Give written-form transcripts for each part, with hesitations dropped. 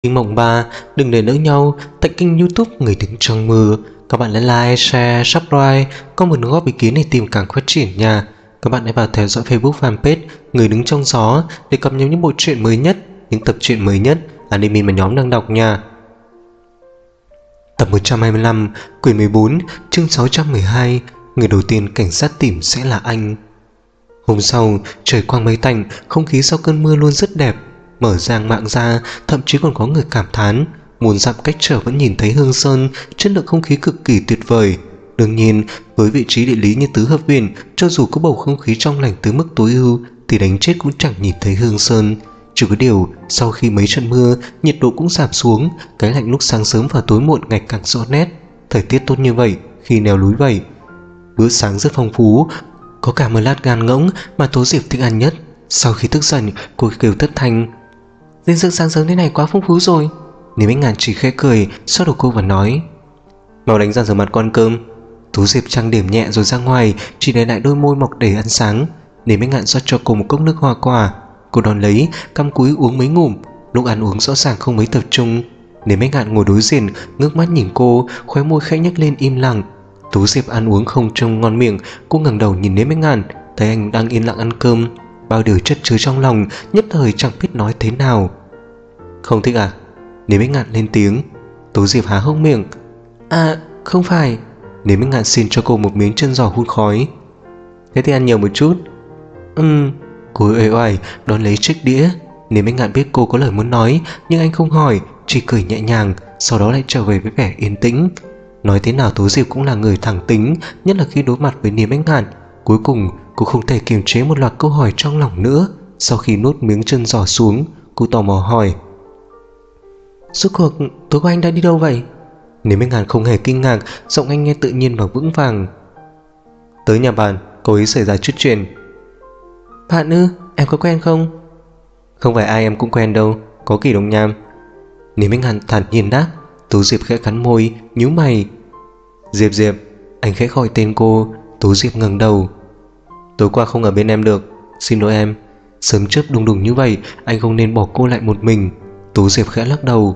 Kinh mộng 3, đừng để lỡ nhau tại kênh YouTube Người Đứng Trong Mơ. Các bạn hãy like, share, subscribe, comment góp ý kiến để tìm càng phát triển nha. Các bạn hãy vào theo dõi Facebook fanpage Người Đứng Trong Gió để cập nhật những bộ truyện mới nhất, những tập truyện mới nhất anime mà nhóm đang đọc nha. Tập 125, quyển 14, chương 612. Người đầu tiên cảnh sát tìm sẽ là anh. Hôm sau, trời quang mây tạnh, không khí sau cơn mưa luôn rất đẹp. Mở giang mạng ra, thậm chí còn có người cảm thán muôn dặm cách trở vẫn nhìn thấy Hương Sơn, chất lượng không khí cực kỳ tuyệt vời. Đương nhiên, với vị trí địa lý như tứ hợp viện, cho dù có bầu không khí trong lành tới mức tối ưu thì đánh chết cũng chẳng nhìn thấy Hương Sơn. Chỉ có điều, sau khi mấy trận mưa, nhiệt độ cũng giảm xuống, cái lạnh lúc sáng sớm và tối muộn ngày càng rõ nét. Thời tiết tốt như vậy, khi leo núi vậy. Bữa sáng rất phong phú, có cả một lát gan ngỗng mà Tố Diệp thích ăn nhất. Sau khi thức dậy, cô kêu thất thanh: "Dinh dưỡng sáng sớm thế này quá phong phú rồi." Nếu Bách Ngạn chỉ khẽ cười, xoa đầu cô và nói: "Mau đánh răng rửa mặt con cơm." Tố Diệp trang điểm nhẹ rồi ra ngoài, chỉ để lại đôi môi mọc để ăn sáng. Nếu Bách Ngạn rót cho cô một cốc nước hoa quả, cô đón lấy, cắm cúi uống mấy ngụm. Lúc ăn uống rõ ràng không mấy tập trung. Nếu Bách Ngạn ngồi đối diện, ngước mắt nhìn cô, khóe môi khẽ nhếch lên im lặng. Tố Diệp ăn uống không trông ngon miệng, cô ngẩng đầu nhìn Nếu Bách Ngạn, thấy anh đang yên lặng ăn cơm, bao điều chất chứa trong lòng, nhất thời chẳng biết nói thế nào. "Không thích à?" Nếu Bách Ngạn lên tiếng. Tố Diệp há hốc miệng: "À, không phải." Nếu Bách Ngạn xin cho cô một miếng chân giò hun khói. "Thế thì ăn nhiều một chút." Cô uể oải đón lấy chiếc đĩa. Nếu Bách Ngạn biết cô có lời muốn nói, nhưng anh không hỏi, chỉ cười nhẹ nhàng, sau đó lại trở về với vẻ yên tĩnh. Nói thế nào Tố Diệp cũng là người thẳng tính, nhất là khi đối mặt với Niềm Bách Ngạn. Cuối cùng cô không thể kiềm chế một loạt câu hỏi trong lòng nữa. Sau khi nuốt miếng chân giò xuống, cô tò mò hỏi: "Rốt cuộc tối qua anh đã đi đâu vậy?" Niềm Bách Ngạn không hề kinh ngạc, giọng anh nghe tự nhiên và vững vàng: "Tới nhà bạn, cô ấy xảy ra chút chuyện." "Bạn ư? Em có quen không?" "Không phải ai em cũng quen đâu, có Kỳ Đông Nham." Niềm Bách Ngạn thản nhiên đáp. Tố Diệp khẽ cắn môi, nhíu mày. "Diệp Diệp." Anh khẽ gọi tên cô. Tố Diệp ngẩng đầu. "Tối qua không ở bên em được, xin lỗi em. Sớm chớp đùng đùng như vậy, anh không nên bỏ cô lại một mình." Tố Diệp khẽ lắc đầu.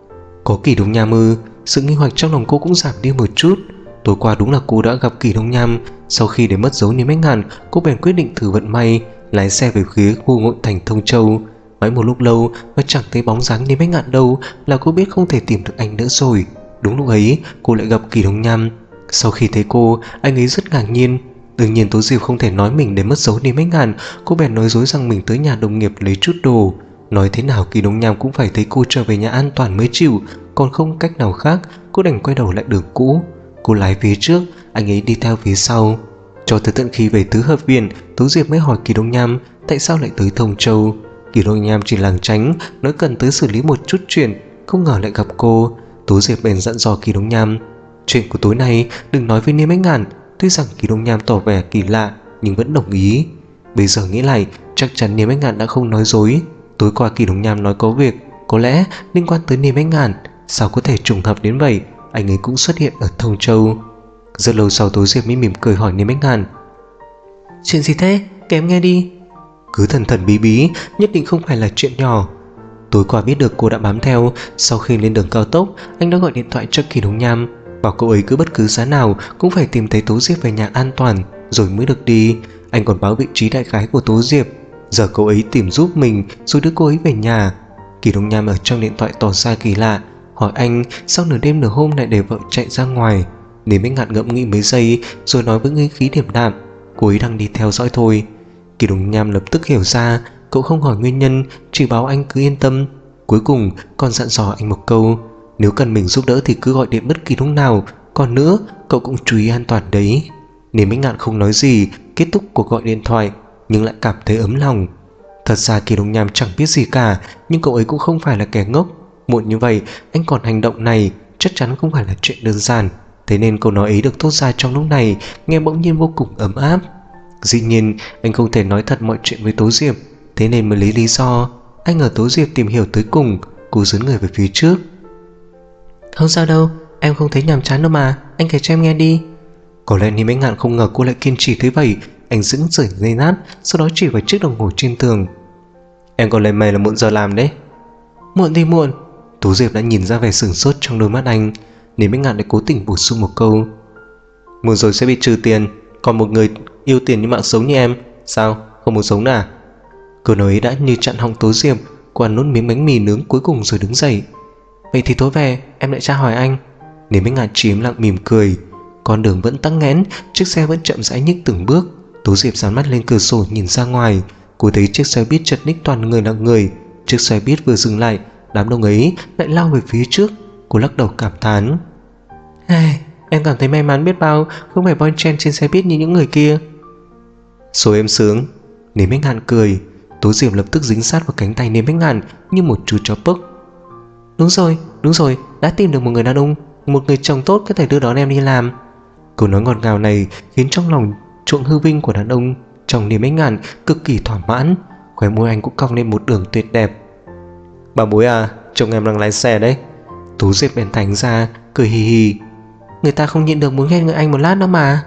Có Kỳ Đông Nham ư? Sự nghi hoặc trong lòng cô cũng giảm đi một chút. Tối qua đúng là cô đã gặp Kỳ Đông Nham. Sau khi để mất dấu Niềm Bách Ngạn, cô bèn quyết định thử vận may, lái xe về phía khu nội thành Thông Châu. Mãi một lúc lâu mà chẳng thấy bóng dáng Niềm Bách Ngạn đâu, là cô biết không thể tìm được anh nữa rồi. Đúng lúc ấy cô lại gặp Kỳ Đông Nham. Sau khi thấy cô, anh ấy rất ngạc nhiên. Đương nhiên Tố Diệp không thể nói mình để mất dấu Niềm Bách Ngạn. Cô bèn nói dối rằng mình tới nhà đồng nghiệp lấy chút đồ. Nói thế nào Kỳ Đông Nham cũng phải thấy cô trở về nhà an toàn mới chịu. Còn không cách nào khác, cô đành quay đầu lại đường cũ. Cô lái phía trước, anh ấy đi theo phía sau. Cho tới tận khi về tứ hợp viện, Tố Diệp mới hỏi Kỳ Đông Nham tại sao lại tới Thông Châu. Kỳ Đông Nham chỉ lảng tránh, nói cần tới xử lý một chút chuyện, không ngờ lại gặp cô. Tố Diệp bèn dặn dò Kỳ Đông Nham: "Chuyện của tối nay đừng nói với Niềm Bách Ngạn." Tuy rằng Kỳ Đông Nham tỏ vẻ kỳ lạ nhưng vẫn đồng ý. Bây giờ nghĩ lại, chắc chắn Niềm Bách Ngạn đã không nói dối. Tối qua Kỳ Đông Nham nói có việc, có lẽ liên quan tới Niềm Bách Ngạn. Sao có thể trùng hợp đến vậy? Anh ấy cũng xuất hiện ở Thông Châu. Rất lâu sau Tố Diệp mới mỉm cười hỏi Niềm Bách Ngạn: "Chuyện gì thế? Kể em nghe đi." Cứ thần thần bí bí, nhất định không phải là chuyện nhỏ. Tối qua biết được cô đã bám theo. Sau khi lên đường cao tốc, anh đã gọi điện thoại cho Kỳ Đông Nham, bảo cậu ấy cứ bất cứ giá nào cũng phải tìm thấy Tố Diệp về nhà an toàn rồi mới được đi. Anh còn báo vị trí đại khái của Tố Diệp. Giờ cậu ấy tìm giúp mình rồi đưa cô ấy về nhà. Kỳ Đông Nham ở trong điện thoại tỏ ra kỳ lạ, hỏi anh sao nửa đêm nửa hôm lại để vợ chạy ra ngoài. Niềm Bách Ngạn ngẫm nghĩ mấy giây rồi nói với ngữ khí điềm đạm: "Cô ấy đang đi theo dõi thôi." Kỳ Đông Nham lập tức hiểu ra, cậu không hỏi nguyên nhân, chỉ báo anh cứ yên tâm. Cuối cùng còn dặn dò anh một câu: "Nếu cần mình giúp đỡ thì cứ gọi điện bất kỳ lúc nào. Còn nữa, cậu cũng chú ý an toàn đấy." Niềm Bách Ngạn không nói gì, kết thúc cuộc gọi điện thoại, nhưng lại cảm thấy ấm lòng. Thật ra Kỳ Đông Nham chẳng biết gì cả, nhưng cậu ấy cũng không phải là kẻ ngốc. Muộn như vậy anh còn hành động này, chắc chắn không phải là chuyện đơn giản. Thế nên câu nói ấy được thốt ra trong lúc này, nghe bỗng nhiên vô cùng ấm áp. Dĩ nhiên anh không thể nói thật mọi chuyện với Tố Diệp, thế nên mới lấy lý do anh ở Tố Diệp tìm hiểu tới cùng. Cô dướn người về phía trước: "Không sao đâu, em không thấy nhàm chán đâu mà, anh kể cho em nghe đi." Có lẽ Niềm Bách Ngạn không ngờ cô lại kiên trì thế vậy. Anh dững rởi dây nát, sau đó chỉ vào chiếc đồng hồ trên tường: "Em còn lấy mày là muộn giờ làm đấy." "Muộn thì muộn." Tố Diệp đã nhìn ra vẻ sửng sốt trong đôi mắt anh, nên Bách Ngạn lại cố tình bổ sung một câu: mua rồi sẽ bị trừ tiền, còn một người yêu tiền như mạng sống như em, sao không muốn sống à? Câu nói ấy đã như chặn họng Tố Diệp. Cô ăn nốt miếng bánh mì nướng cuối cùng rồi đứng dậy. Vậy thì tối về em lại tra hỏi anh. Nên Bách Ngạn chỉ im lặng mỉm cười. Con đường vẫn tắc nghẽn, chiếc xe vẫn chậm rãi nhích từng bước. Tố Diệp dán mắt lên cửa sổ nhìn ra ngoài. Cô thấy chiếc xe buýt chật ních toàn người là người. Chiếc xe buýt vừa dừng lại, đám đông ấy lại lao về phía trước. Cô lắc đầu cảm thán: em cảm thấy may mắn biết bao, không phải bon chen trên xe buýt như những người kia. Rồi em sướng. Nên Bách Ngạn cười. Tố Diệp lập tức dính sát vào cánh tay Nên Bách Ngạn như một chú chó pốc. Đúng rồi, đã tìm được một người đàn ông, một người chồng tốt có thể đưa đón em đi làm. Câu nói ngọt ngào này khiến trong lòng chuộng hư vinh của đàn ông trong Nên Bách Ngạn cực kỳ thỏa mãn. Khóe môi anh cũng cong lên một đường tuyệt đẹp. Bà bối à, chồng em đang lái xe đấy. Tố Diệp bèn thành ra cười hì hì. Người ta không nhịn được muốn khen người anh một lát đó mà.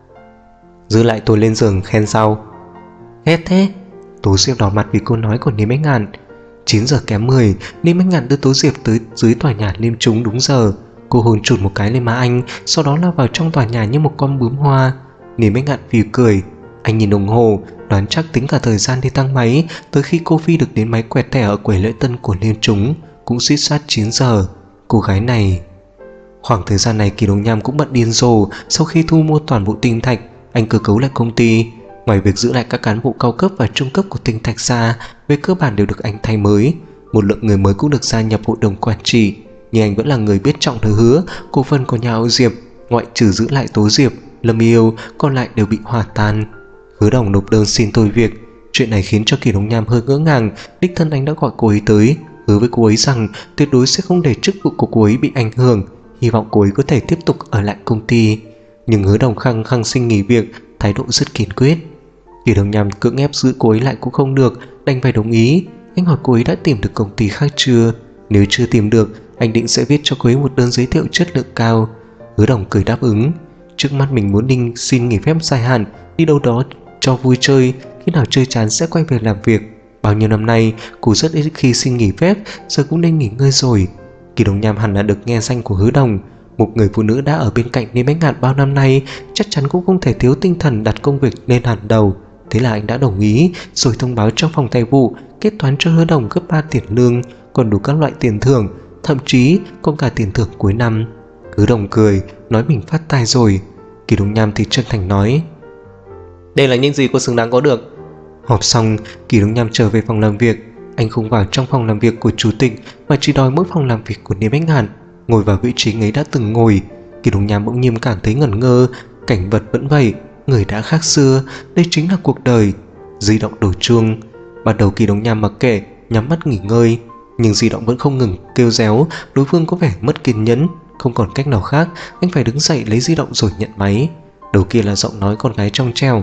Giữ lại tôi lên giường khen sau. Ghét thế. Tố Diệp đỏ mặt vì câu nói của Nên Bách Ngạn. 9 giờ kém 10, Nên Bách Ngạn đưa Tố Diệp tới dưới tòa nhà Liêm Trúng đúng giờ. Cô hôn chụt một cái lên má anh, sau đó lao vào trong tòa nhà như một con bướm hoa. Nên Bách Ngạn phì cười. Anh nhìn đồng hồ, đoán chắc tính cả thời gian đi tăng máy. Tới khi cô Phi được đến máy quẹt thẻ ở quầy lễ tân của Liêm Trúng cũng suýt sát 9 giờ. Cô gái này... Khoảng thời gian này Kỳ Đồng Nham cũng bận điên rồ. Sau khi thu mua toàn bộ tinh thạch, anh cơ cấu lại công ty. Ngoài việc giữ lại các cán bộ cao cấp và trung cấp của tinh thạch ra, về cơ bản đều được anh thay mới. Một lượng người mới cũng được gia nhập hội đồng quản trị. Nhưng anh vẫn là người biết trọng lời hứa. Cổ phần của nhà Âu Diệp, ngoại trừ giữ lại Tố Diệp, Lâm Yêu, còn lại đều bị hòa tan. Hứa Đồng nộp đơn xin thôi việc. Chuyện này khiến cho Kỳ Đồng Nham hơi ngỡ ngàng. Đích thân anh đã gọi cô ấy tới, hứa với cô ấy rằng tuyệt đối sẽ không để chức vụ của cô ấy bị ảnh hưởng, hy vọng cô ấy có thể tiếp tục ở lại công ty. Nhưng Hứa Đồng khăng khăng xin nghỉ việc, thái độ rất kiên quyết. Kỳ Đồng Nham cưỡng ép giữ cô ấy lại cũng không được, đành phải đồng ý. Anh hỏi cô ấy đã tìm được công ty khác chưa. Nếu chưa tìm được, anh định sẽ viết cho cô ấy một đơn giới thiệu chất lượng cao. Hứa Đồng cười đáp ứng. Trước mắt mình muốn xin nghỉ phép dài hạn, đi đâu đó cho vui chơi, khi nào chơi chán sẽ quay về làm việc. Bao nhiêu năm nay cô rất ít khi xin nghỉ phép, giờ cũng nên nghỉ ngơi rồi. Kỳ Đồng Nham hẳn là được nghe danh của Hứa Đồng. Một người phụ nữ đã ở bên cạnh Nên Bách Ngạn bao năm nay, chắc chắn cũng không thể thiếu tinh thần đặt công việc lên hàng đầu. Thế là anh đã đồng ý, rồi thông báo cho phòng tài vụ kết toán cho Hứa Đồng gấp 3 tiền lương, còn đủ các loại tiền thưởng, thậm chí còn cả tiền thưởng cuối năm. Hứa Đồng cười, nói mình phát tài rồi. Kỳ Đồng Nham thì chân thành nói: đây là những gì cô xứng đáng có được. Họp xong, Kỳ Đồng Nham trở về phòng làm việc. Anh không vào trong phòng làm việc của chủ tịch, mà chỉ đòi mỗi phòng làm việc của Nên Bách Ngạn. Ngồi vào vị trí ấy đã từng ngồi, Kỳ Đồng Nham bỗng nhiên cảm thấy ngẩn ngơ. Cảnh vật vẫn vậy, người đã khác xưa, đây chính là cuộc đời. Di động đổ chuông. Ban đầu Kỳ Đồng Nham mặc kệ, nhắm mắt nghỉ ngơi, nhưng di động vẫn không ngừng kêu réo. Đối phương có vẻ mất kiên nhẫn, không còn cách nào khác, anh phải đứng dậy lấy di động rồi nhận máy. Đầu kia là giọng nói con gái trong trẻo: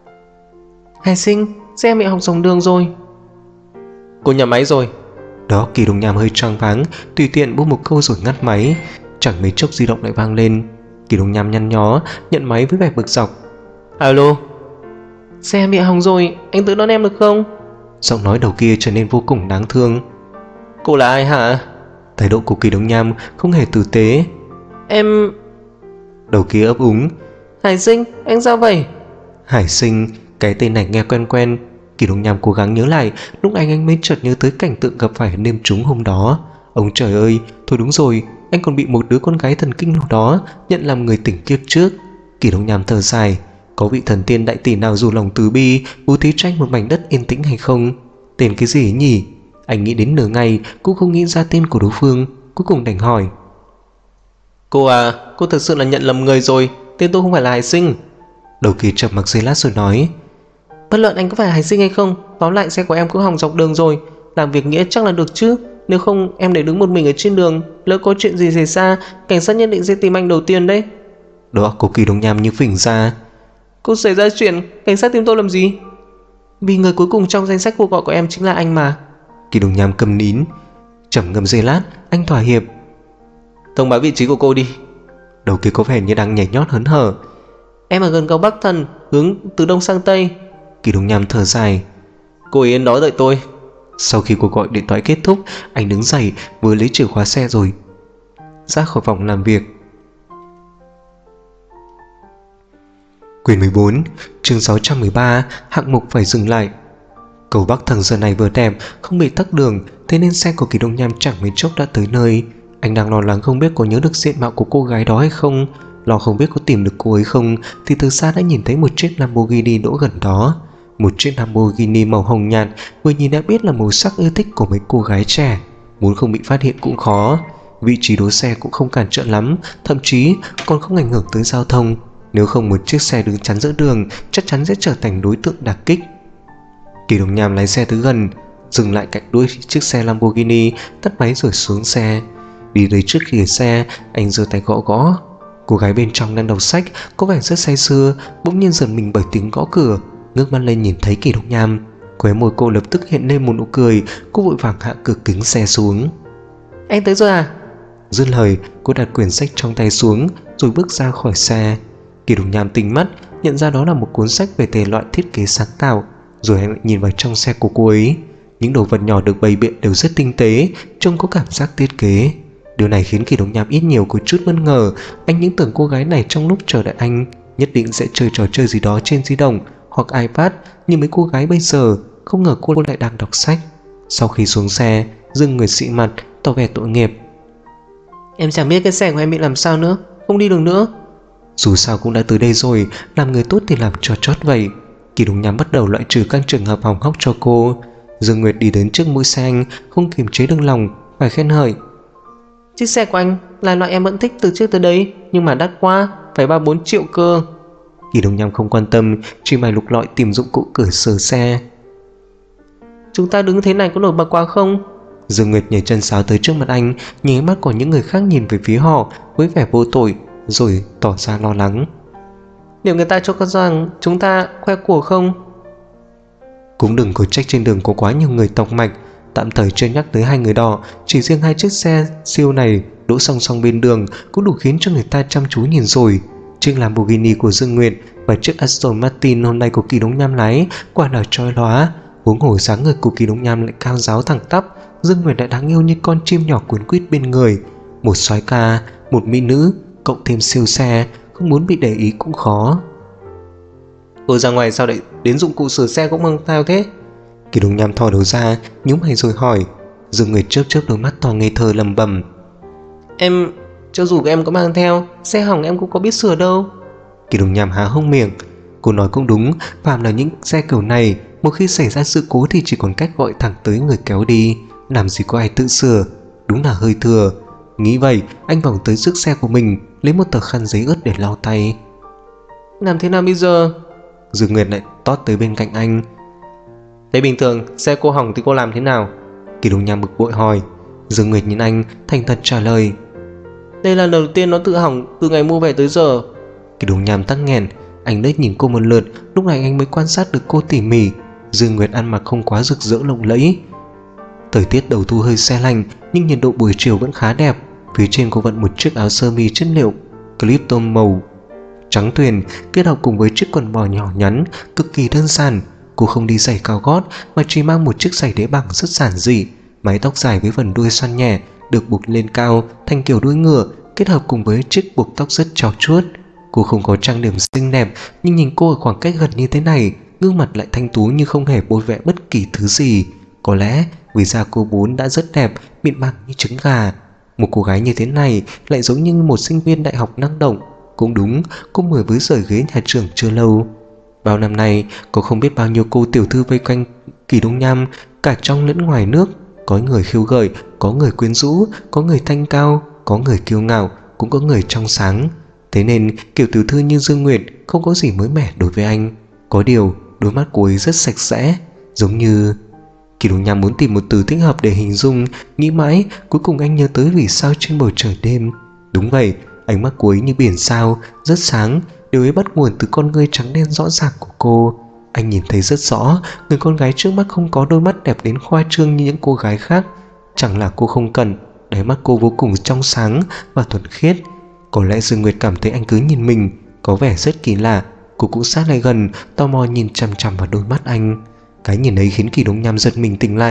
Hải Sinh, xe mẹ học dòng đường rồi. Cô nhầm máy rồi. Đó, Kỳ Đồng Nham hơi choáng váng, tùy tiện buông một câu rồi ngắt máy. Chẳng mấy chốc di động lại vang lên. Kỳ Đồng Nham nhăn nhó nhận máy với vẻ bực dọc: alo. Xe bị hỏng rồi, anh tự đón em được không? Giọng nói đầu kia trở nên vô cùng đáng thương. Cô là ai hả? Thái độ của Kỳ Đồng Nham không hề tử tế. Em... Đầu kia ấp úng: Hải Sinh, anh sao vậy? Hải Sinh, cái tên này nghe quen quen. Kỳ Đồng Nham cố gắng nhớ lại, lúc anh mới chợt nhớ tới cảnh tượng gặp phải Liêm Trúng hôm đó. Ông trời ơi, thôi đúng rồi, anh còn bị một đứa con gái thần kinh nào đó nhận làm người tỉnh kiếp trước. Kỳ Đồng Nham thở dài, có vị thần tiên đại tỷ nào dù lòng từ bi bố thí cho anh một mảnh đất yên tĩnh hay không? Tên cái gì nhỉ? Anh nghĩ đến nửa ngày cũng không nghĩ ra tên của đối phương, cuối cùng đành hỏi: Cô à, cô thật sự là nhận lầm người rồi, tên tôi không phải là Hải Sinh. Đầu kia trầm mặc giây lát rồi nói: Bất luận anh có phải Hải Sinh hay không, tóm lại xe của em cũng hỏng dọc đường rồi. Làm việc nghĩa chắc là được chứ, nếu không em để đứng một mình ở trên đường, lỡ có chuyện gì xảy ra, cảnh sát nhất định sẽ tìm anh đầu tiên đấy. Đó, cô Kỳ Đồng Nham như phỉnh ra: Cô xảy ra chuyện, cảnh sát tìm tôi làm gì? Vì người cuối cùng trong danh sách cuộc gọi của em chính là anh mà. Kỳ Đồng Nham câm nín. Trầm ngâm giây lát, anh thỏa hiệp: Thông báo vị trí của cô đi. Đầu kia có vẻ như đang nhảy nhót hớn hở: Em ở gần cầu Bắc Thần, hướng từ đông sang tây. Kỳ Đồng Nham thở dài: Cô yên đó đợi tôi. Sau khi cuộc gọi điện thoại kết thúc, anh đứng dậy vừa lấy chìa khóa xe rồi ra khỏi phòng làm việc. Quyển 14, chương 613, hạng mục phải dừng lại. Cầu Bắc Thần giờ này vừa đẹp, không bị tắc đường, thế nên xe của Kỳ Đông Nham chẳng mấy chốc đã tới nơi. Anh đang lo lắng không biết có nhớ được diện mạo của cô gái đó hay không, lo không biết có tìm được cô ấy không, thì từ xa đã nhìn thấy một chiếc Lamborghini đỗ gần đó. Một chiếc Lamborghini màu hồng nhạt, vừa nhìn đã biết là màu sắc ưa thích của mấy cô gái trẻ, muốn không bị phát hiện cũng khó. Vị trí đỗ xe cũng không cản trở lắm, thậm chí còn không ảnh hưởng tới giao thông. Nếu không một chiếc xe đứng chắn giữa đường chắc chắn sẽ trở thành đối tượng đả kích. Kỳ Đông Nham lái xe tới gần, dừng lại cạnh đuôi chiếc xe Lamborghini, tắt máy rồi xuống xe. Đi tới trước khìa xe, anh giơ tay gõ gõ. Cô gái bên trong đang đọc sách, có vẻ rất say sưa, bỗng nhiên giật mình bởi tiếng gõ cửa. Ngước mắt lên nhìn thấy Kỳ Đông Nham, khóe môi cô lập tức hiện lên một nụ cười. Cô vội vàng hạ cửa kính xe xuống. Anh tới rồi à? Dứt lời, cô đặt quyển sách trong tay xuống rồi bước ra khỏi xe. Kỳ Đông Nham tinh mắt nhận ra đó là một cuốn sách về thể loại thiết kế sáng tạo, rồi anh lại nhìn vào trong xe của cô ấy. Những đồ vật nhỏ được bày biện đều rất tinh tế, trông có cảm giác thiết kế. Điều này khiến Kỳ Đông Nham ít nhiều có chút bất ngờ. Anh những tưởng cô gái này trong lúc chờ đợi anh nhất định sẽ chơi trò chơi gì đó trên di động hoặc iPad, nhưng mấy cô gái bây giờ không ngờ cô lại đang đọc sách. Sau khi xuống xe, dừng người xị mặt tỏ vẻ tội nghiệp. Em chẳng biết cái xe của em bị làm sao nữa, không đi được nữa. Dù sao cũng đã tới đây rồi, làm người tốt thì làm cho chót vậy. Kỳ Đông Nham bắt đầu loại trừ các trường hợp hỏng hóc cho cô. Dương Nguyệt đi đến trước mũi xe anh, không kiềm chế được lòng phải khen ngợi. Chiếc xe của anh là loại em vẫn thích từ trước tới đấy, nhưng mà đắt quá, phải 3-4 triệu cơ. Kỳ Đông Nham không quan tâm, chỉ mày lục lọi tìm dụng cụ cởi sờ xe. Chúng ta đứng thế này có nổi bật quá không? Dương Nguyệt nhảy chân sáo tới trước mặt anh, nhìn mắt của những người khác nhìn về phía họ với vẻ vô tội, rồi tỏ ra lo lắng. Liệu người ta cho con rằng chúng ta khoe của không? Cũng đừng có trách trên đường có quá nhiều người tọc mạch. Tạm thời chưa nhắc tới hai người đỏ, chỉ riêng hai chiếc xe siêu này đỗ song song bên đường cũng đủ khiến cho người ta chăm chú nhìn rồi. Chiếc Lamborghini của Dương Nguyệt và chiếc Aston Martin hôm nay của Kỳ Đông Nham lái quả là chói lóa. Huống hồ dáng người của Kỳ Đông Nham lại cao ráo thẳng tắp, Dương Nguyệt lại đáng yêu như con chim nhỏ cuốn quýt bên người. Một soái ca, một mỹ nữ, cộng thêm siêu xe, không muốn bị để ý cũng khó. Cô ra ngoài sao lại đến dụng cụ sửa xe cũng mang theo thế? Kỳ Đông Nham thò đầu ra, nhíu mày rồi hỏi. Dương Nguyệt chớp chớp đôi mắt to ngây thơ lẩm bẩm. Em, cho dù em có mang theo, xe hỏng em cũng có biết sửa đâu. Kỳ Đông Nham há hốc miệng. Cô nói cũng đúng, phàm là những xe kiểu này, một khi xảy ra sự cố thì chỉ còn cách gọi thẳng tới người kéo đi, làm gì có ai tự sửa, đúng là hơi thừa. Nghĩ vậy, anh vòng tới trước xe của mình, lấy một tờ khăn giấy ướt để lau tay. Làm thế nào bây giờ? Dương Nguyệt lại tót tới bên cạnh anh. Thế bình thường xe cô hỏng thì cô làm thế nào? Kỳ Đông Nham bực bội hỏi. Dương Nguyệt nhìn anh thành thật trả lời. Đây là lần đầu tiên nó tự hỏng từ ngày mua về tới giờ. Kỳ Đông Nham tắc nghẹn. Anh liếc nhìn cô một lượt, lúc này anh mới quan sát được cô tỉ mỉ. Dương Nguyệt ăn mặc không quá rực rỡ lộng lẫy. Thời tiết đầu thu hơi se lạnh, nhưng nhiệt độ buổi chiều vẫn khá đẹp. Phía trên cô vận một chiếc áo sơ mi chất liệu clip tôm màu trắng tuyền, kết hợp cùng với chiếc quần bò nhỏ nhắn, cực kỳ đơn giản. Cô không đi giày cao gót mà chỉ mang một chiếc giày đế bằng rất giản dị. Mái tóc dài với phần đuôi xoăn nhẹ được buộc lên cao thành kiểu đuôi ngựa, kết hợp cùng với chiếc buộc tóc rất trau chuốt. Cô không có trang điểm xinh đẹp, nhưng nhìn cô ở khoảng cách gần như thế này, gương mặt lại thanh tú như không hề bôi vẽ bất kỳ thứ gì. Có lẽ vì da cô vốn đã rất đẹp, mịn màng như trứng gà. Một cô gái như thế này lại giống như một sinh viên đại học năng động. Cũng đúng, cô mới rời ghế nhà trường chưa lâu. Bao năm nay, có không biết bao nhiêu cô tiểu thư vây quanh Kỳ Đông Nham, cả trong lẫn ngoài nước. Có người khiêu gợi, có người quyến rũ, có người thanh cao, có người kiêu ngạo, cũng có người trong sáng. Thế nên kiểu tiểu thư như Dương Nguyệt không có gì mới mẻ đối với anh. Có điều đôi mắt cô ấy rất sạch sẽ, giống như... Kỳ Đông Nham muốn tìm một từ thích hợp để hình dung, nghĩ mãi, cuối cùng anh nhớ tới vì sao trên bầu trời đêm. Đúng vậy, ánh mắt cô ấy như biển sao, rất sáng. Điều ấy bắt nguồn từ con ngươi trắng đen rõ ràng của cô. Anh nhìn thấy rất rõ, người con gái trước mắt không có đôi mắt đẹp đến khoa trương như những cô gái khác. Chẳng là cô không cần, đáy mắt cô vô cùng trong sáng và thuần khiết. Có lẽ Dương Nguyệt cảm thấy anh cứ nhìn mình có vẻ rất kỳ lạ. Cô cũng sát lại gần, tò mò nhìn chằm chằm vào đôi mắt anh. Cái nhìn ấy khiến Kỳ Đông Nham giật mình tỉnh lại.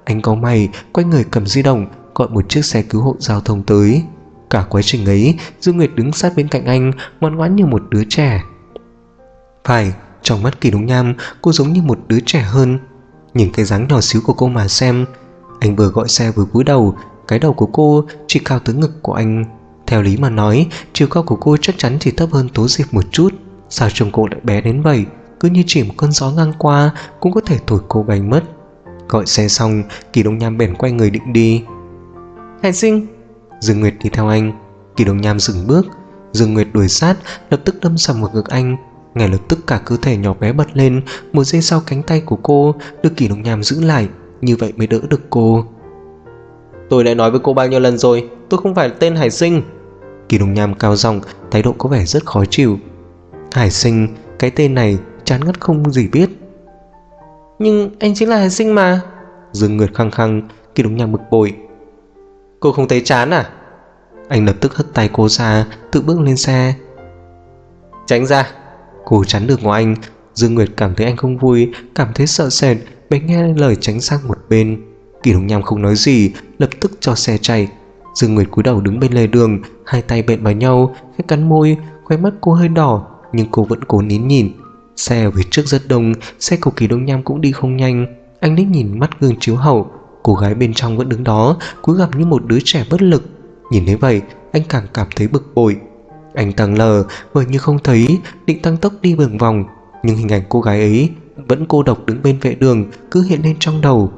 Anh cau mày, quay người cầm di động, gọi một chiếc xe cứu hộ giao thông tới. Cả quá trình ấy, Dương Nguyệt đứng sát bên cạnh anh, ngoan ngoãn như một đứa trẻ. Phải, trong mắt Kỳ Đông Nham, cô giống như một đứa trẻ hơn. Nhìn cái dáng nhỏ xíu của cô mà xem. Anh vừa gọi xe vừa cúi đầu, cái đầu của cô chỉ cao tới ngực của anh. Theo lý mà nói, chiều cao của cô chắc chắn chỉ thấp hơn Tố Diệp một chút. Sao trông cô lại bé đến vậy? Cứ như chỉ một cơn gió ngang qua cũng có thể thổi cô bay mất. Gọi xe xong, Kỳ Đông Nham bèn quay người định đi. Hải Sinh! Dương Nguyệt đi theo anh. Kỳ Đông Nham dừng bước. Dương Nguyệt đuổi sát, lập tức đâm sầm vào ngực anh. Ngay lập tức cả cơ thể nhỏ bé bật lên. Một giây sau cánh tay của cô được Kỳ Đông Nham giữ lại, như vậy mới đỡ được cô. Tôi đã nói với cô bao nhiêu lần rồi, tôi không phải tên Hải Sinh. Kỳ Đông Nham cao giọng, thái độ có vẻ rất khó chịu. Hải Sinh, cái tên này chán ngắt không gì biết. Nhưng anh chính là Hải Sinh mà. Dương Nguyệt khăng khăng. Kỳ Đông Nham bực bội. Cô không thấy chán à? Anh lập tức hất tay cô ra, tự bước lên xe. Tránh ra. Cô chắn được của anh. Dương Nguyệt cảm thấy anh không vui, cảm thấy sợ sệt, bèn nghe lời tránh sang một bên. Kỳ Đông Nham không nói gì, lập tức cho xe chạy. Dương Nguyệt cúi đầu đứng bên lề đường, hai tay bện vào nhau, khẽ cắn môi, khóe mắt cô hơi đỏ, nhưng cô vẫn cố nín nhìn. Xe ở phía trước rất đông, xe của Kỳ Đông Nham cũng đi không nhanh. Anh liếc nhìn mắt gương chiếu hậu, cô gái bên trong vẫn đứng đó, cúi gằm như một đứa trẻ bất lực. Nhìn thấy vậy, anh càng cảm thấy bực bội. Anh tăng lờ, vờ như không thấy, định tăng tốc đi vòng vòng, nhưng hình ảnh cô gái ấy vẫn cô độc đứng bên vệ đường cứ hiện lên trong đầu.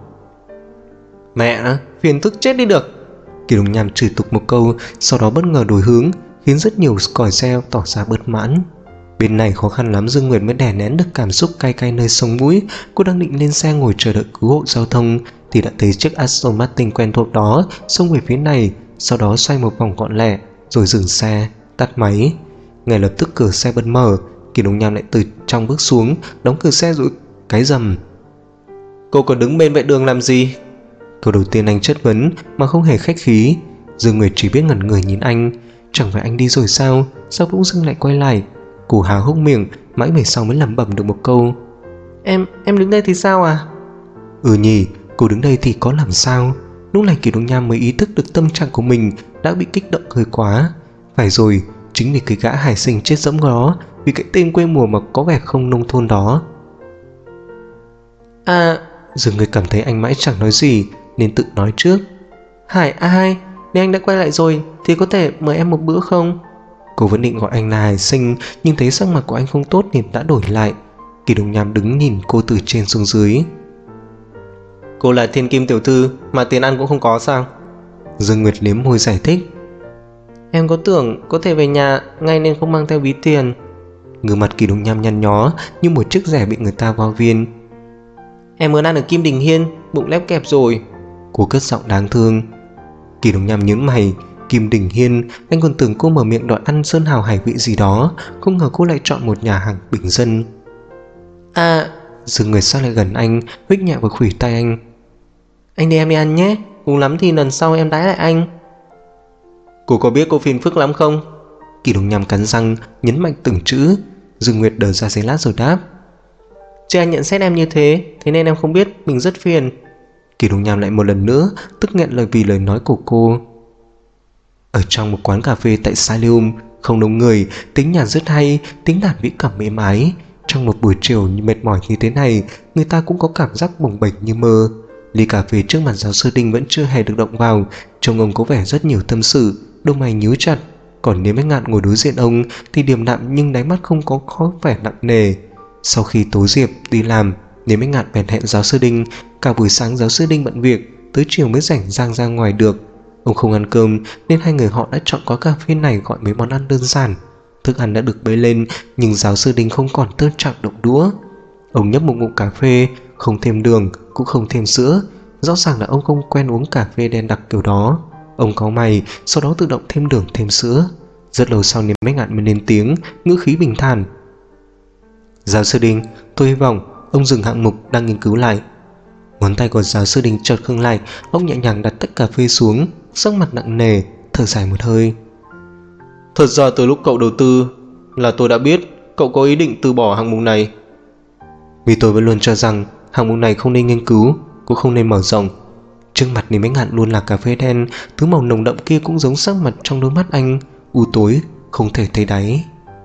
Mẹ, phiền tức chết đi được. Kỳ Đông Nham chửi tục một câu, sau đó bất ngờ đổi hướng, khiến rất nhiều còi xe tỏ ra bất mãn. Bên này khó khăn lắm Dương Nguyệt mới đè nén được cảm xúc cay cay nơi sống mũi. Cô đang định lên xe ngồi chờ đợi cứu hộ giao thông thì đã thấy chiếc Aston Martin quen thuộc đó xông về phía này, sau đó xoay một vòng gọn lẹ rồi dừng xe, tắt máy. Ngay lập tức cửa xe bật mở. Kỳ Đông Nham lại từ trong bước xuống, đóng cửa xe rồi cái rầm. Cô còn đứng bên vệ đường làm gì? Câu đầu tiên anh chất vấn mà không hề khách khí. Dương Nguyệt chỉ biết ngẩn người nhìn anh. Chẳng phải anh đi rồi sao? Sao bỗng dưng lại quay lại? Cô há hốc miệng, mãi về sau mới lẩm bẩm được một câu. Em đứng đây thì sao à? Ừ nhỉ, cô đứng đây thì có làm sao? Lúc này Kỳ Đông Nham mới ý thức được tâm trạng của mình đã bị kích động hơi quá. Phải rồi, chính vì cái gã Hải Sinh chết dẫm đó, vì cái tên quê mùa mà có vẻ không nông thôn đó. Dương Nguyệt cảm thấy anh mãi chẳng nói gì nên tự nói trước. Hải ai, nếu anh đã quay lại rồi thì có thể mời em một bữa không? Cô vẫn định gọi anh là Hải Sinh, nhưng thấy sắc mặt của anh không tốt nên đã đổi lại. Kỳ Đông Nham đứng nhìn cô từ trên xuống dưới. Cô là thiên kim tiểu thư mà tiền ăn cũng không có sao? Dương Nguyệt liếm môi giải thích. Em có tưởng có thể về nhà ngay nên không mang theo ví tiền. Gương mặt Kỳ Đông Nham nhăn nhó như một chiếc rẻ bị người ta vào viên. Em muốn ăn ở Kim Đình Hiên, bụng lép kẹp rồi. Cô cất giọng đáng thương. Kỳ Đông Nham nhướng mày. Kim Đình Hiên, anh còn tưởng cô mở miệng đòi ăn sơn hào hải vị gì đó, không ngờ cô lại chọn một nhà hàng bình dân. Dương Nguyệt sát lại gần anh, huých nhẹ vào khuỷu tay anh. Anh đi em đi ăn nhé, cùng lắm thì lần sau em đái lại anh. Cô có biết cô phiền phức lắm không? Kỳ Đông Nham cắn răng, nhấn mạnh từng chữ. Dương Nguyệt đờ ra giấy lát rồi đáp. Chứ anh nhận xét em như thế nên em không biết mình rất phiền. Kỳ Đông Nham lại một lần nữa tức nghẹn vì lời nói của cô. Ở trong một quán cà phê tại Salium, không đông người, tiếng nhạc rất hay, tiếng đàn mỹ cảm êm ái. Trong một buổi chiều mệt mỏi như thế này, người ta cũng có cảm giác bồng bềnh như mơ. Ly cà phê trước mặt giáo sư Đinh vẫn chưa hề được động vào, trông ông có vẻ rất nhiều tâm sự, đôi mày nhíu chặt. Còn nếu Bách Ngạn ngồi đối diện ông thì điềm đạm nhưng đáy mắt không có vẻ nặng nề. Sau khi Tố Diệp đi làm, nếu Bách Ngạn bèn hẹn giáo sư Đinh. Cả buổi sáng giáo sư Đinh bận việc, tới chiều mới rảnh rang ra ngoài được. Ông không ăn cơm nên hai người họ đã chọn quán cà phê này gọi mấy món ăn đơn giản. Thức ăn đã được bới lên nhưng giáo sư Đinh không còn tơ trạng động đũa. Ông nhấp một ngụm cà phê, không thêm đường cũng không thêm sữa. Rõ ràng là ông không quen uống cà phê đen đặc kiểu đó. Ông cáu mày, sau đó tự động thêm đường thêm sữa. Rất lâu sau Niềm Bách Ngạn mới lên tiếng, ngữ khí bình thản. Giáo sư Đinh, tôi hy vọng ông dừng hạng mục đang nghiên cứu lại. Ngón tay của giáo sư Đinh chợt khựng lại. Ông nhẹ nhàng đặt tách cà phê xuống, sắc mặt nặng nề, thở dài một hơi. Thật ra từ lúc cậu đầu tư là tôi đã biết cậu có ý định từ bỏ hạng mục này. Vì tôi vẫn luôn cho rằng hạng mục này không nên nghiên cứu, cũng không nên mở rộng. Trước mặt Lý Bách Ngạn luôn là cà phê đen, thứ màu nồng đậm kia cũng giống sắc mặt trong đôi mắt anh, u tối, không thể thấy đáy.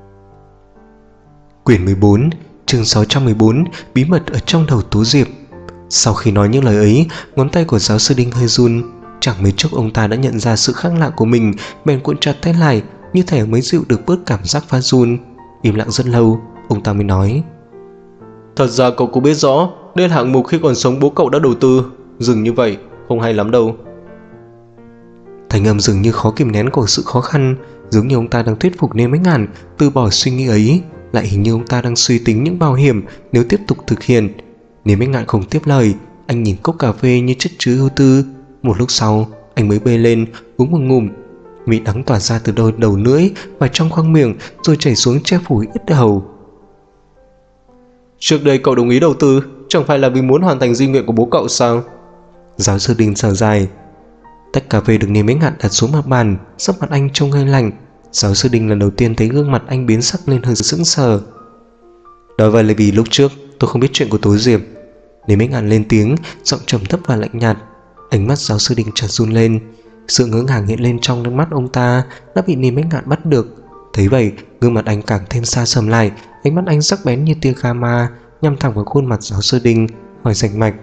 Quyển 14, chương 614, bí mật ở trong đầu Tố Diệp. Sau khi nói những lời ấy, ngón tay của giáo sư Đinh hơi run. Chẳng mấy chốc ông ta đã nhận ra sự khác lạ của mình, bèn cuộn chặt tay lại, như thể mới dịu được bớt cảm giác phát run. Im lặng rất lâu, ông ta mới nói: Thật ra cậu cũng biết rõ, đây là hạng mục khi còn sống bố cậu đã đầu tư. Dừng như vậy, không hay lắm đâu. Thanh âm dường như khó kìm nén của sự khó khăn, giống như ông ta đang thuyết phục Lê Bách Ngạn từ bỏ suy nghĩ ấy, lại hình như ông ta đang suy tính những bảo hiểm nếu tiếp tục thực hiện. Lê Bách Ngạn không tiếp lời, anh nhìn cốc cà phê như chất chứa ưu tư. Một lúc sau, anh mới bê lên, uống một ngụm. Vị đắng tỏa ra từ đôi đầu lưỡi và trong khoang miệng, rồi chảy xuống che phủ yết hầu. Trước đây cậu đồng ý đầu tư, chẳng phải là vì muốn hoàn thành di nguyện của bố cậu sao? Giáo sư Đinh thở dài. Tách cà phê được Lê Bách Ngạn đặt xuống mặt bàn, sắc mặt anh trông hơi lạnh. Giáo sư Đinh lần đầu tiên thấy gương mặt anh biến sắc lên hơi sững sờ. Đó vậy là vì lúc trước tôi không biết chuyện của Tố Diệp. Lê Bách Ngạn lên tiếng, giọng trầm thấp và lạnh nhạt. Ánh mắt giáo sư Đinh chợt run lên. Sự ngỡ ngàng hiện lên trong nước mắt ông ta đã bị Lê Bách Ngạn bắt được. Thấy vậy, gương mặt anh càng thêm xa sầm lại, ánh mắt anh sắc bén như tia gamma nhắm thẳng vào khuôn mặt giáo sư Đinh, hỏi rành mạch: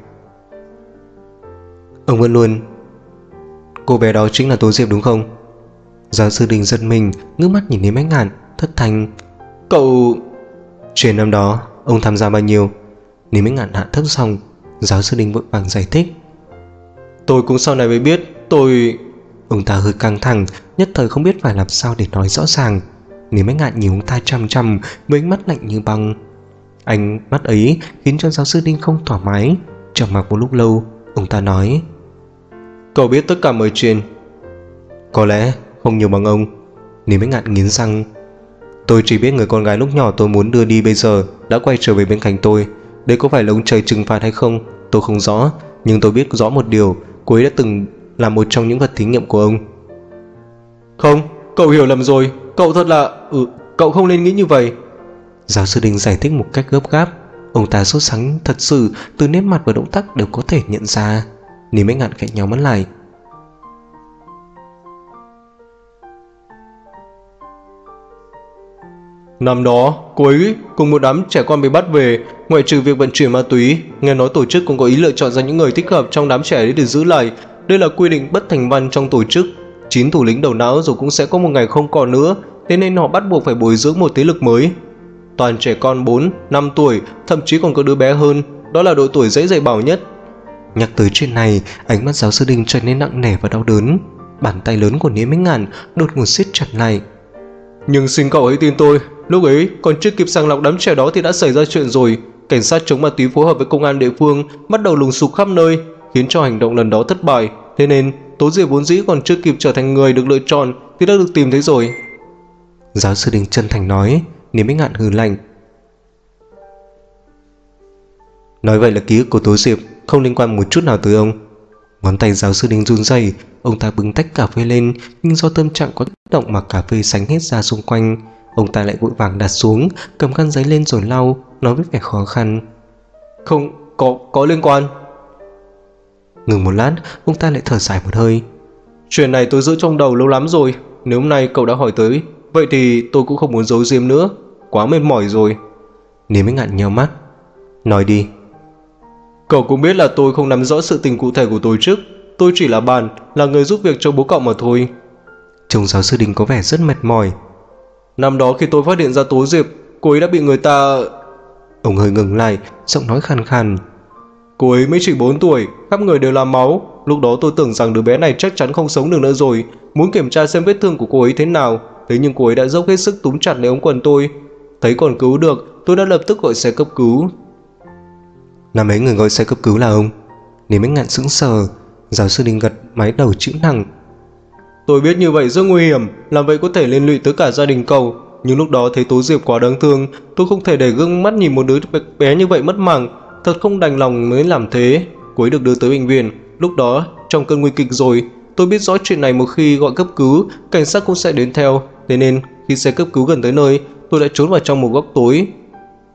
Ông vẫn luôn... Cô bé đó chính là Tố Diệp đúng không? Giáo sư Đinh giật mình, ngước mắt nhìn Lê Bách Ngạn, thất thanh: Cậu... Chuyện năm đó, ông tham gia bao nhiêu? Lê Bách Ngạn hạ thấp giọng. Giáo sư Đinh vội vàng giải thích: Tôi cũng sau này mới biết, tôi... Ông ta hơi căng thẳng, nhất thời không biết phải làm sao để nói rõ ràng. Lê Bách Ngạn nhìn ông ta chằm chằm với ánh mắt lạnh như băng. Ánh mắt ấy khiến cho giáo sư Đinh không thoải mái. Trầm mặc một lúc lâu, ông ta nói: Cậu biết tất cả mọi chuyện. Có lẽ không nhiều bằng ông. Lê Bách Ngạn nghiến răng. Tôi chỉ biết người con gái lúc nhỏ tôi muốn đưa đi bây giờ đã quay trở về bên cạnh tôi. Đây có phải là ông trời trừng phạt hay không tôi không rõ, nhưng tôi biết rõ một điều, cô ấy đã từng là một trong những vật thí nghiệm của ông. Không, cậu hiểu lầm rồi. Cậu thật là... cậu không nên nghĩ như vậy. Giáo sư Đinh giải thích một cách gấp gáp. Ông ta sốt sắng thật sự, từ nét mặt và động tác đều có thể nhận ra. Lê Bách Ngạn khẽ nhíu mắt lại. Năm đó, cô ấy cùng một đám trẻ con bị bắt về. Ngoại trừ việc vận chuyển ma túy, nghe nói tổ chức cũng có ý lựa chọn ra những người thích hợp trong đám trẻ ấy để giữ lại. Đây là quy định bất thành văn trong tổ chức. 9 thủ lĩnh đầu não rồi cũng sẽ có một ngày không còn nữa, thế nên họ bắt buộc phải bồi dưỡng một thế lực mới. Toàn trẻ con 4, 5 tuổi, thậm chí còn có đứa bé hơn. Đó là độ tuổi dễ dạy bảo nhất. Nhắc tới chuyện này, ánh mắt giáo sư Đinh trở nên nặng nề và đau đớn. Bàn tay lớn của Lê Bách Ngạn đột ngột siết chặt lại. Nhưng xin cậu hãy tin tôi, lúc ấy còn chưa kịp sàng lọc đám trẻ đó thì đã xảy ra chuyện rồi. Cảnh sát chống ma túy phối hợp với công an địa phương bắt đầu lùng sục khắp nơi, khiến cho hành động lần đó thất bại. Thế nên Tố Diệp vốn dĩ còn chưa kịp trở thành người được lựa chọn thì đã được tìm thấy rồi. Giáo sư Đinh chân thành nói. Lê Bách Ngạn hừ lạnh. Nói vậy là ký ức của Tố Diệp không liên quan một chút nào tới ông. Ngón tay giáo sư Đinh run rẩy. Ông ta bưng tách cà phê lên, nhưng do tâm trạng có kích động mà cà phê sánh hết ra xung quanh. Ông ta lại vội vàng đặt xuống, cầm khăn giấy lên rồi lau, nói với vẻ khó khăn: Không, có liên quan. Ngừng một lát, ông ta lại thở dài một hơi. Chuyện này tôi giữ trong đầu lâu lắm rồi. Nếu hôm nay cậu đã hỏi tới, vậy thì tôi cũng không muốn giấu giếm nữa. Quá mệt mỏi rồi. Lê Bách Ngạn nhíu mắt. Nói đi. Cậu cũng biết là tôi không nắm rõ sự tình cụ thể của tổ chức. Tôi chỉ là bạn, là người giúp việc cho bố cậu mà thôi. Trông giáo sư Đinh có vẻ rất mệt mỏi. Năm đó khi tôi phát hiện ra Tố Diệp, cô ấy đã bị người ta... Ông hơi ngừng lại, giọng nói khàn khàn. Cô ấy mới chỉ 4 tuổi, khắp người đều là máu. Lúc đó tôi tưởng rằng đứa bé này chắc chắn không sống được nữa rồi, muốn kiểm tra xem vết thương của cô ấy thế nào. Thế nhưng cô ấy đã dốc hết sức túm chặt lấy ống quần tôi. Thấy còn cứu được, tôi đã lập tức gọi xe cấp cứu. Năm ấy người gọi xe cấp cứu là ông. Lê Bách Ngạn sững sờ. Giáo sư Đinh gật máy đầu chữ nặng. Tôi biết như vậy rất nguy hiểm, làm vậy có thể liên lụy tới cả gia đình cậu. Nhưng lúc đó thấy Tố Diệp quá đáng thương, tôi không thể để gương mắt nhìn một đứa bé như vậy mất mạng. Thật không đành lòng mới làm thế. Cô ấy được đưa tới bệnh viện. Lúc đó trong cơn nguy kịch rồi. Tôi biết rõ chuyện này, một khi gọi cấp cứu, cảnh sát cũng sẽ đến theo. Thế nên khi xe cấp cứu gần tới nơi, tôi đã trốn vào trong một góc tối.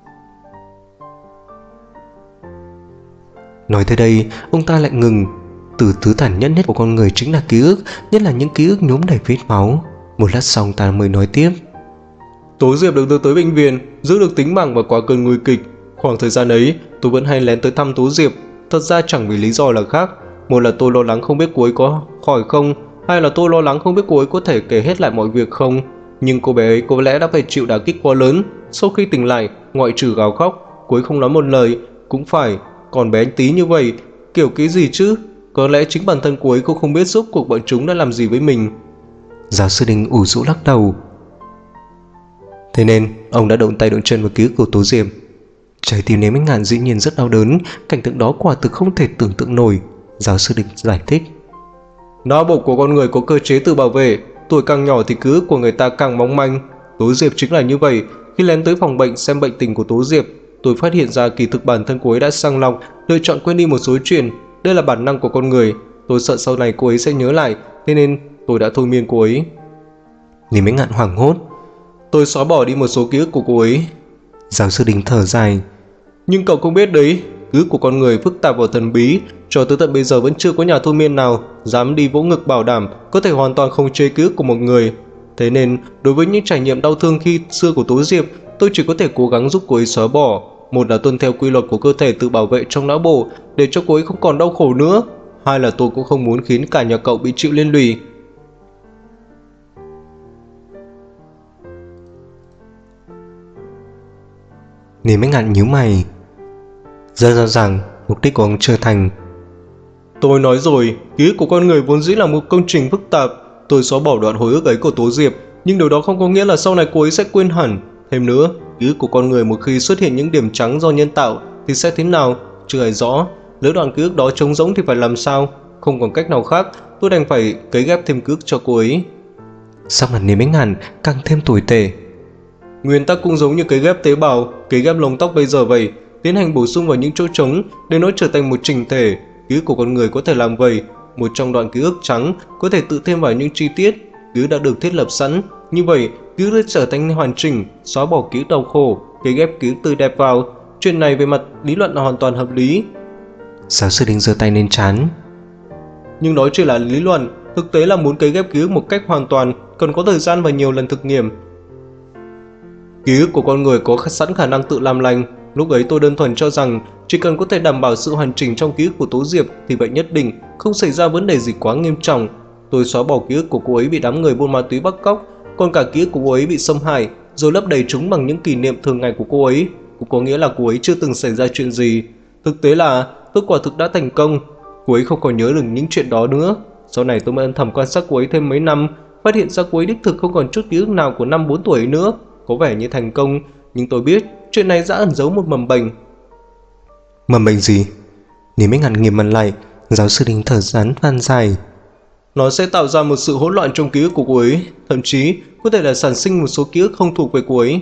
Nói tới đây, ông ta lại ngừng. Từ thứ tàn nhẫn nhất của con người chính là ký ức, nhất là những ký ức nhuốm đầy vết máu. Một lát sau ta mới nói tiếp. Tố Diệp được đưa tới bệnh viện, giữ được tính mạng và qua cơn nguy kịch. Khoảng thời gian ấy, tôi vẫn hay lén tới thăm Tố Diệp. Thật ra chẳng vì lý do là khác. Một là tôi lo lắng không biết cô ấy có khỏi không, hay là tôi lo lắng không biết cô ấy có thể kể hết lại mọi việc không. Nhưng cô bé ấy có lẽ đã phải chịu đả kích quá lớn. Sau khi tỉnh lại, ngoại trừ gào khóc, cô ấy không nói một lời. Cũng phải, còn bé anh tí như vậy, kiểu cái gì chứ? Có lẽ chính bản thân cô ấy cũng không biết rốt cuộc bọn chúng đã làm gì với mình. Giáo sư Đinh ủ rũ lắc đầu. Thế nên ông đã động tay động chân vào ký ức của Tố Diệp. Trái tim Nếm Ánh Ngạn dĩ nhiên rất đau đớn. Cảnh tượng đó quả thực không thể tưởng tượng nổi. Giáo sư Đinh giải thích. Não bộ của con người có cơ chế tự bảo vệ. Tuổi càng nhỏ thì ký ức của người ta càng mong manh. Tố Diệp chính là như vậy. Khi lén tới phòng bệnh xem bệnh tình của Tố Diệp, tôi phát hiện ra kỳ thực bản thân cô ấy đã sàng lọc, lựa chọn quên đi một số chuyện. Đây là bản năng của con người. Tôi sợ sau này cô ấy sẽ nhớ lại, thế nên tôi đã thôi miên cô ấy. Nếm Ánh Ngạn hoảng hốt. Tôi xóa bỏ đi một số ký ức của cô ấy. Giáo sư Đinh thở dài. Nhưng cậu không biết đấy, ký ức của con người phức tạp và thần bí. Cho tới tận bây giờ vẫn chưa có nhà thôi miên nào dám đi vỗ ngực bảo đảm có thể hoàn toàn khống chế ký ức của một người. Thế nên đối với những trải nghiệm đau thương khi xưa của Tố Diệp, tôi chỉ có thể cố gắng giúp cô ấy xóa bỏ. Một là tuân theo quy luật của cơ thể tự bảo vệ trong não bộ để cho cô ấy không còn đau khổ nữa. Hai là tôi cũng không muốn khiến cả nhà cậu bị chịu liên lụy. Nếm Ánh Ngạn nhíu mày. Rất rõ ràng mục đích của ông chưa thành. Tôi nói rồi, ký ức của con người vốn dĩ là một công trình phức tạp. Tôi xóa bỏ đoạn hồi ức ấy của Tố Diệp, nhưng điều đó không có nghĩa là sau này cô ấy sẽ quên hẳn. Thêm nữa, ký ức của con người một khi xuất hiện những điểm trắng do nhân tạo thì sẽ thế nào? Chưa ai rõ. Nếu đoạn ký ức đó trống rỗng thì phải làm sao? Không còn cách nào khác, tôi đành phải cấy ghép thêm ký ức cho cô ấy. Sắc mặt Nếm Ánh Ngạn càng thêm tồi tệ. Nguyên tắc cũng giống như cấy ghép tế bào, cấy ghép lông tóc bây giờ vậy, tiến hành bổ sung vào những chỗ trống để nó trở thành một chỉnh thể. Ký ức của con người có thể làm vậy. Một trong đoạn ký ức trắng có thể tự thêm vào những chi tiết ký ức đã được thiết lập sẵn. Như vậy, ký ức đã trở thành hoàn chỉnh, xóa bỏ ký ức đau khổ, cấy ghép ký ức tươi đẹp vào. Chuyện này về mặt lý luận là hoàn toàn hợp lý. Giáo sư Đinh giơ tay lên trán. Nhưng đó chỉ là lý luận, thực tế là muốn cấy ghép ký ức một cách hoàn toàn cần có thời gian và nhiều lần thực nghiệm. Ký ức của con người có sẵn khả năng tự làm lành. Lúc ấy tôi đơn thuần cho rằng chỉ cần có thể đảm bảo sự hoàn chỉnh trong ký ức của Tố Diệp thì vậy nhất định không xảy ra vấn đề gì quá nghiêm trọng. Tôi xóa bỏ ký ức của cô ấy bị đám người buôn ma túy bắt cóc, còn cả ký ức của cô ấy bị xâm hại, rồi lấp đầy chúng bằng những kỷ niệm thường ngày của cô ấy. Cũng có nghĩa là cô ấy chưa từng xảy ra chuyện gì. Thực tế là tôi quả thực đã thành công. Cô ấy không còn nhớ được những chuyện đó nữa. Sau này tôi mới âm thầm quan sát cô ấy thêm mấy năm, phát hiện ra cô ấy đích thực không còn chút ký ức nào của năm 4 tuổi ấy nữa. Có vẻ như thành công, nhưng tôi biết chuyện này đã ẩn giấu một mầm bệnh. Mầm bệnh gì? Nếm Ánh Ngạn nghiêm mặt lại. Giáo sư Đinh thở rắn than dài. Nó sẽ tạo ra một sự hỗn loạn trong ký ức của cô ấy, thậm chí có thể là sản sinh một số ký ức không thuộc về cô ấy.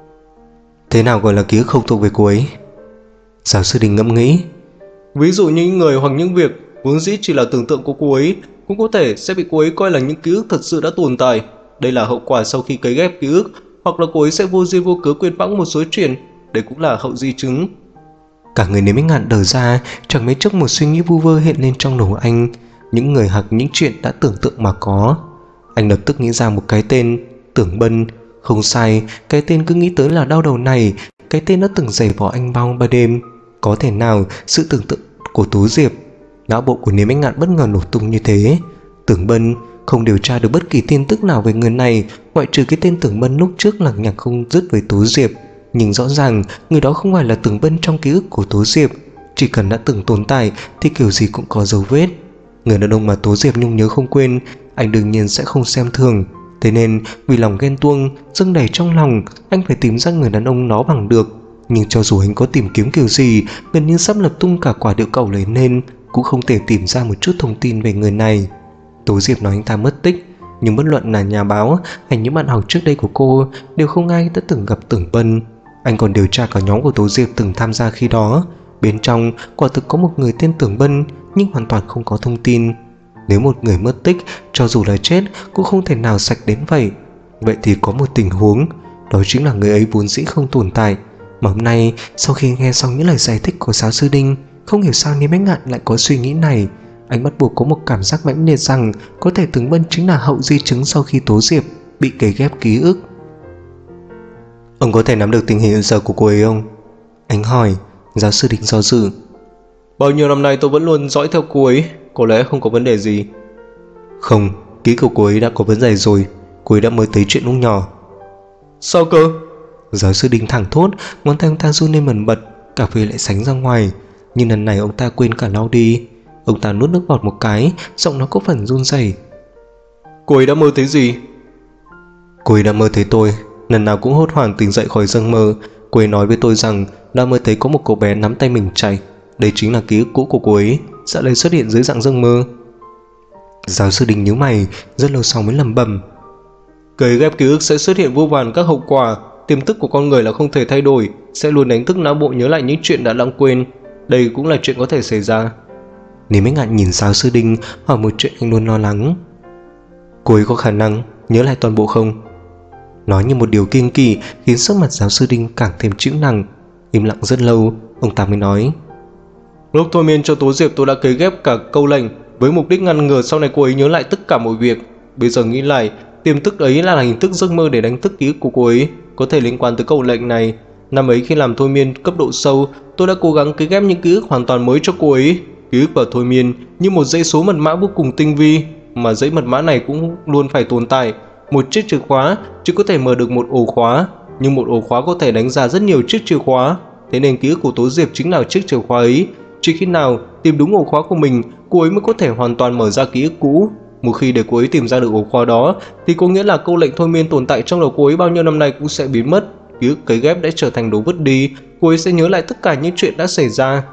Thế nào gọi là ký ức không thuộc về cô ấy? Giáo sư Đinh ngẫm nghĩ. Ví dụ như những người hoặc những việc vốn dĩ chỉ là tưởng tượng của cô ấy cũng có thể sẽ bị cô ấy coi là những ký ức thật sự đã tồn tại. Đây là hậu quả sau khi cấy ghép ký ức, hoặc là cô ấy sẽ vô duyên vô cớ quên phãng một số chuyện. Đây cũng là hậu di chứng. Cả người Nếm Ánh Ngạn đờ ra, chẳng mấy chốc một suy nghĩ vu vơ hiện lên trong đầu anh. Những người hoặc những chuyện đã tưởng tượng mà có. Anh lập tức nghĩ ra một cái tên, Tưởng Bân. Không sai, cái tên cứ nghĩ tới là đau đầu này. Cái tên đã từng giày vò anh bao đêm. Có thể nào sự tưởng tượng của Tố Diệp? Não bộ của Nếm Ánh Ngạn bất ngờ nổ tung như thế. Tưởng Bân, không điều tra được bất kỳ tin tức nào về người này, ngoại trừ cái tên Tưởng Bân lúc trước lằng nhằng không dứt với Tố Diệp. Nhưng rõ ràng người đó không phải là Tưởng Bân trong ký ức của Tố Diệp. Chỉ cần đã từng tồn tại thì kiểu gì cũng có dấu vết. Người đàn ông mà Tố Diệp nhung nhớ không quên, anh đương nhiên sẽ không xem thường. Thế nên vì lòng ghen tuông dâng đầy trong lòng, anh phải tìm ra người đàn ông đó bằng được. Nhưng cho dù anh có tìm kiếm kiểu gì, gần như sắp lập tung cả quả địa cầu lấy nên, cũng không thể tìm ra một chút thông tin về người này. Tố Diệp nói anh ta mất tích, nhưng bất luận là nhà báo hay những bạn học trước đây của cô đều không ai đã từng gặp Tưởng Bân. Anh còn điều tra cả nhóm của Tố Diệp từng tham gia khi đó. Bên trong quả thực có một người tên Tưởng Bân, nhưng hoàn toàn không có thông tin. Nếu một người mất tích, cho dù là chết cũng không thể nào sạch đến vậy. Vậy thì có một tình huống, đó chính là người ấy vốn dĩ không tồn tại. Mà hôm nay sau khi nghe xong những lời giải thích của giáo sư Đinh, không hiểu sao Nếm Ánh Ngạn lại có suy nghĩ này. anh bắt buộc có một cảm giác mãnh liệt rằng có thể Tướng Bân chính là hậu di chứng sau khi Tố Diệp bị cấy ghép ký ức. Ông có thể nắm được tình hình hiện giờ của cô ấy không? Anh hỏi. Giáo sư Đinh do dự. Bao nhiêu năm nay tôi vẫn luôn dõi theo cô ấy, có lẽ không có vấn đề gì. Không, ký của cô ấy đã có vấn đề rồi. Cô ấy đã mới thấy chuyện lúc nhỏ. Sao cơ? Giáo sư Đinh thẳng thốt, ngón tay ông ta run lên bần bật, cà phê lại sánh ra ngoài. Nhưng lần này ông ta quên cả lau đi. Ông ta nuốt nước bọt một cái, giọng nó có phần run rẩy. Cô ấy đã mơ thấy gì? Cô ấy đã mơ thấy tôi. Lần nào cũng hốt hoảng tỉnh dậy khỏi giấc mơ. Cô ấy nói với tôi rằng đã mơ thấy có một cậu bé nắm tay mình chạy. Đây chính là ký ức cũ của cô ấy, dạo này xuất hiện dưới dạng giấc mơ. Giáo sư Đinh nhíu mày, rất lâu sau mới lẩm bẩm. Cấy ghép ký ức sẽ xuất hiện vô vàn các hậu quả. Tiềm thức của con người là không thể thay đổi, sẽ luôn đánh thức não bộ nhớ lại những chuyện đã lãng quên. Đây cũng là chuyện có thể xảy ra. Nếu mấy ngạn nhìn giáo sư Đinh, hỏi một chuyện anh luôn lo lắng. Cô ấy có khả năng nhớ lại toàn bộ không? Nói như một điều kiêng kỵ khiến sắc mặt giáo sư Đinh càng thêm chịu nặng. Im lặng rất lâu, ông ta mới nói. Lúc thôi miên cho Tố Diệp tôi đã cấy ghép cả câu lệnh với mục đích ngăn ngừa sau này cô ấy nhớ lại tất cả mọi việc. Bây giờ nghĩ lại, tiềm thức ấy là hình thức giấc mơ để đánh thức ký ức của cô ấy, có thể liên quan tới câu lệnh này. Năm ấy khi làm thôi miên cấp độ sâu, tôi đã cố gắng cấy ghép những ký ức hoàn toàn mới cho cô ấy. Ký ức và thôi miên như một dãy số mật mã vô cùng tinh vi, mà dãy mật mã này cũng luôn phải tồn tại. Một chiếc chìa khóa chỉ có thể mở được một ổ khóa, nhưng một ổ khóa có thể đánh ra rất nhiều chiếc chìa khóa. Thế nên ký ức của Tố Diệp chính là chiếc chìa khóa ấy. Chỉ khi nào tìm đúng ổ khóa của mình, cô ấy mới có thể hoàn toàn mở ra ký ức cũ. Một khi để cô ấy tìm ra được ổ khóa đó, thì có nghĩa là câu lệnh thôi miên tồn tại trong đầu cô ấy bao nhiêu năm nay cũng sẽ biến mất. Ký ức cấy ghép đã trở thành đồ vứt đi, cô ấy sẽ nhớ lại tất cả những chuyện đã xảy ra.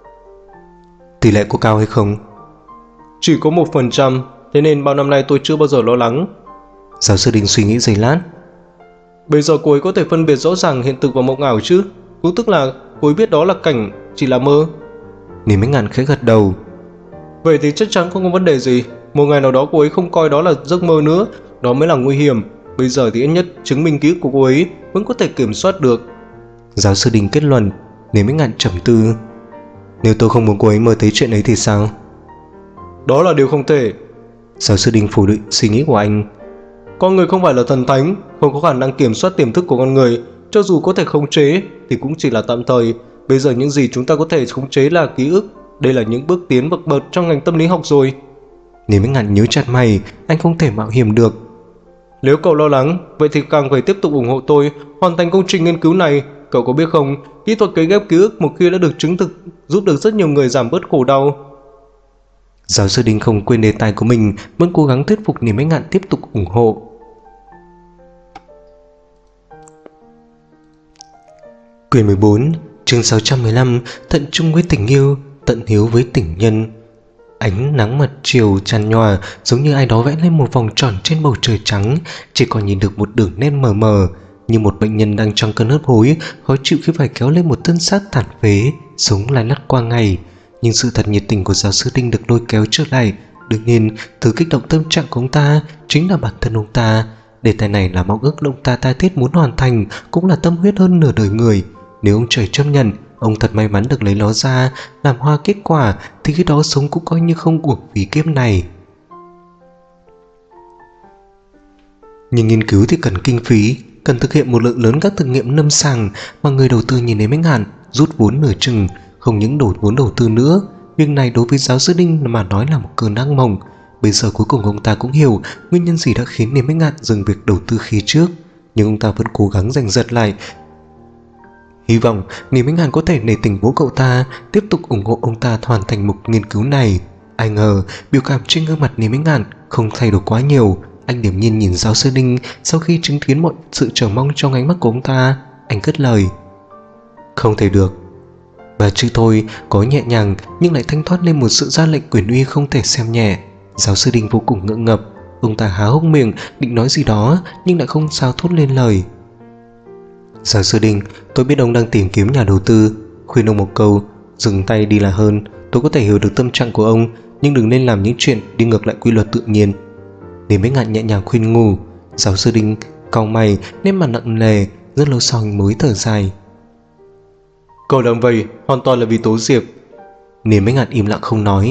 Tỷ lệ có cao hay không? Chỉ có 1%, thế nên bao năm nay tôi chưa bao giờ lo lắng. Giáo sư Đinh suy nghĩ giây lát. Bây giờ cô ấy có thể phân biệt rõ ràng hiện thực và mộng ảo chứ? Cũng tức là cô ấy biết đó là cảnh, chỉ là mơ. Nếu mấy ngàn khẽ gật đầu. Vậy thì chắc chắn không có vấn đề gì. Một ngày nào đó cô ấy không coi đó là giấc mơ nữa, đó mới là nguy hiểm. Bây giờ thì ít nhất chứng minh ký ức của cô ấy vẫn có thể kiểm soát được. Giáo sư Đinh kết luận. Nếu mấy ngàn trầm tư. Nếu tôi không muốn cô ấy mơ thấy chuyện ấy thì sao? Đó là điều không thể. Giáo sư Đinh phủ định suy nghĩ của anh. Con người không phải là thần thánh, không có khả năng kiểm soát tiềm thức của con người. Cho dù có thể khống chế thì cũng chỉ là tạm thời. Bây giờ những gì chúng ta có thể khống chế là ký ức. Đây là những bước tiến bậc bậc trong ngành tâm lý học rồi. Nếu mấy ngàn nhíu chặt mày, anh không thể mạo hiểm được. Nếu cậu lo lắng, vậy thì càng phải tiếp tục ủng hộ tôi hoàn thành công trình nghiên cứu này. Cậu có biết không, kỹ thuật cấy ghép ký ức một khi đã được chứng thực giúp được rất nhiều người giảm bớt khổ đau. Giáo sư Đinh không quên đề tài của mình, vẫn cố gắng thuyết phục Niềm Mấy Ngạn tiếp tục ủng hộ. Quyển 14, chương 615, tận trung với tình yêu, tận hiếu với tình nhân. Ánh nắng mặt chiều tràn nhòa giống như ai đó vẽ lên một vòng tròn trên bầu trời trắng, chỉ còn nhìn được một đường nét mờ mờ, như một bệnh nhân đang trong cơn hấp hối, khó chịu khi phải kéo lên một thân xác tàn phế, sống lái lắt qua ngày. Nhưng sự thật nhiệt tình của giáo sư Đinh được lôi kéo trở lại. Đương nhiên, thứ kích động tâm trạng của ông ta chính là bản thân ông ta. Đề tài này là mong ước ông ta tha thiết muốn hoàn thành, cũng là tâm huyết hơn nửa đời người. Nếu ông trời chấp nhận, ông thật may mắn được lấy nó ra làm hoa kết quả, thì khi đó sống cũng coi như không uổng phí kiếp này. Nhưng nghiên cứu thì cần kinh phí, cần thực hiện một lượng lớn các thử nghiệm lâm sàng, mà người đầu tư nhìn đến mấy ngàn rút vốn nửa chừng, không những đổ vốn đầu tư nữa. Việc này đối với giáo sư Đinh mà nói là một cơn ác mộng. Bây giờ cuối cùng ông ta cũng hiểu nguyên nhân gì đã khiến Niềm Mấy Ngạn dừng việc đầu tư khi trước, nhưng ông ta vẫn cố gắng giành giật lại, hy vọng Niềm Mấy Ngạn có thể nể tình bố cậu ta, tiếp tục ủng hộ ông ta hoàn thành mục nghiên cứu này. Ai ngờ biểu cảm trên gương mặt Niềm Mấy Ngạn không thay đổi quá nhiều. Anh điềm nhiên nhìn giáo sư Đinh. Sau khi chứng kiến mọi sự chờ mong trong ánh mắt của ông ta, anh cất lời: "Không thể được." Ba chữ thôi có nhẹ nhàng nhưng lại thanh thoát lên một sự ra lệnh quyền uy không thể xem nhẹ. Giáo sư Đinh vô cùng ngượng ngập. Ông ta há hốc miệng định nói gì đó nhưng lại không sao thốt lên lời. "Giáo sư Đinh, tôi biết ông đang tìm kiếm nhà đầu tư. Khuyên ông một câu, dừng tay đi là hơn. Tôi có thể hiểu được tâm trạng của ông, nhưng đừng nên làm những chuyện đi ngược lại quy luật tự nhiên." Niềm Mấy Ngạn nhẹ nhàng khuyên ngủ. Giáo sư Đinh cau mày, nét mặt nặng nề, rất lâu sau mới thở dài: "Cậu làm vậy hoàn toàn là vì Tố Diệp." Niềm Mấy Ngạn im lặng không nói.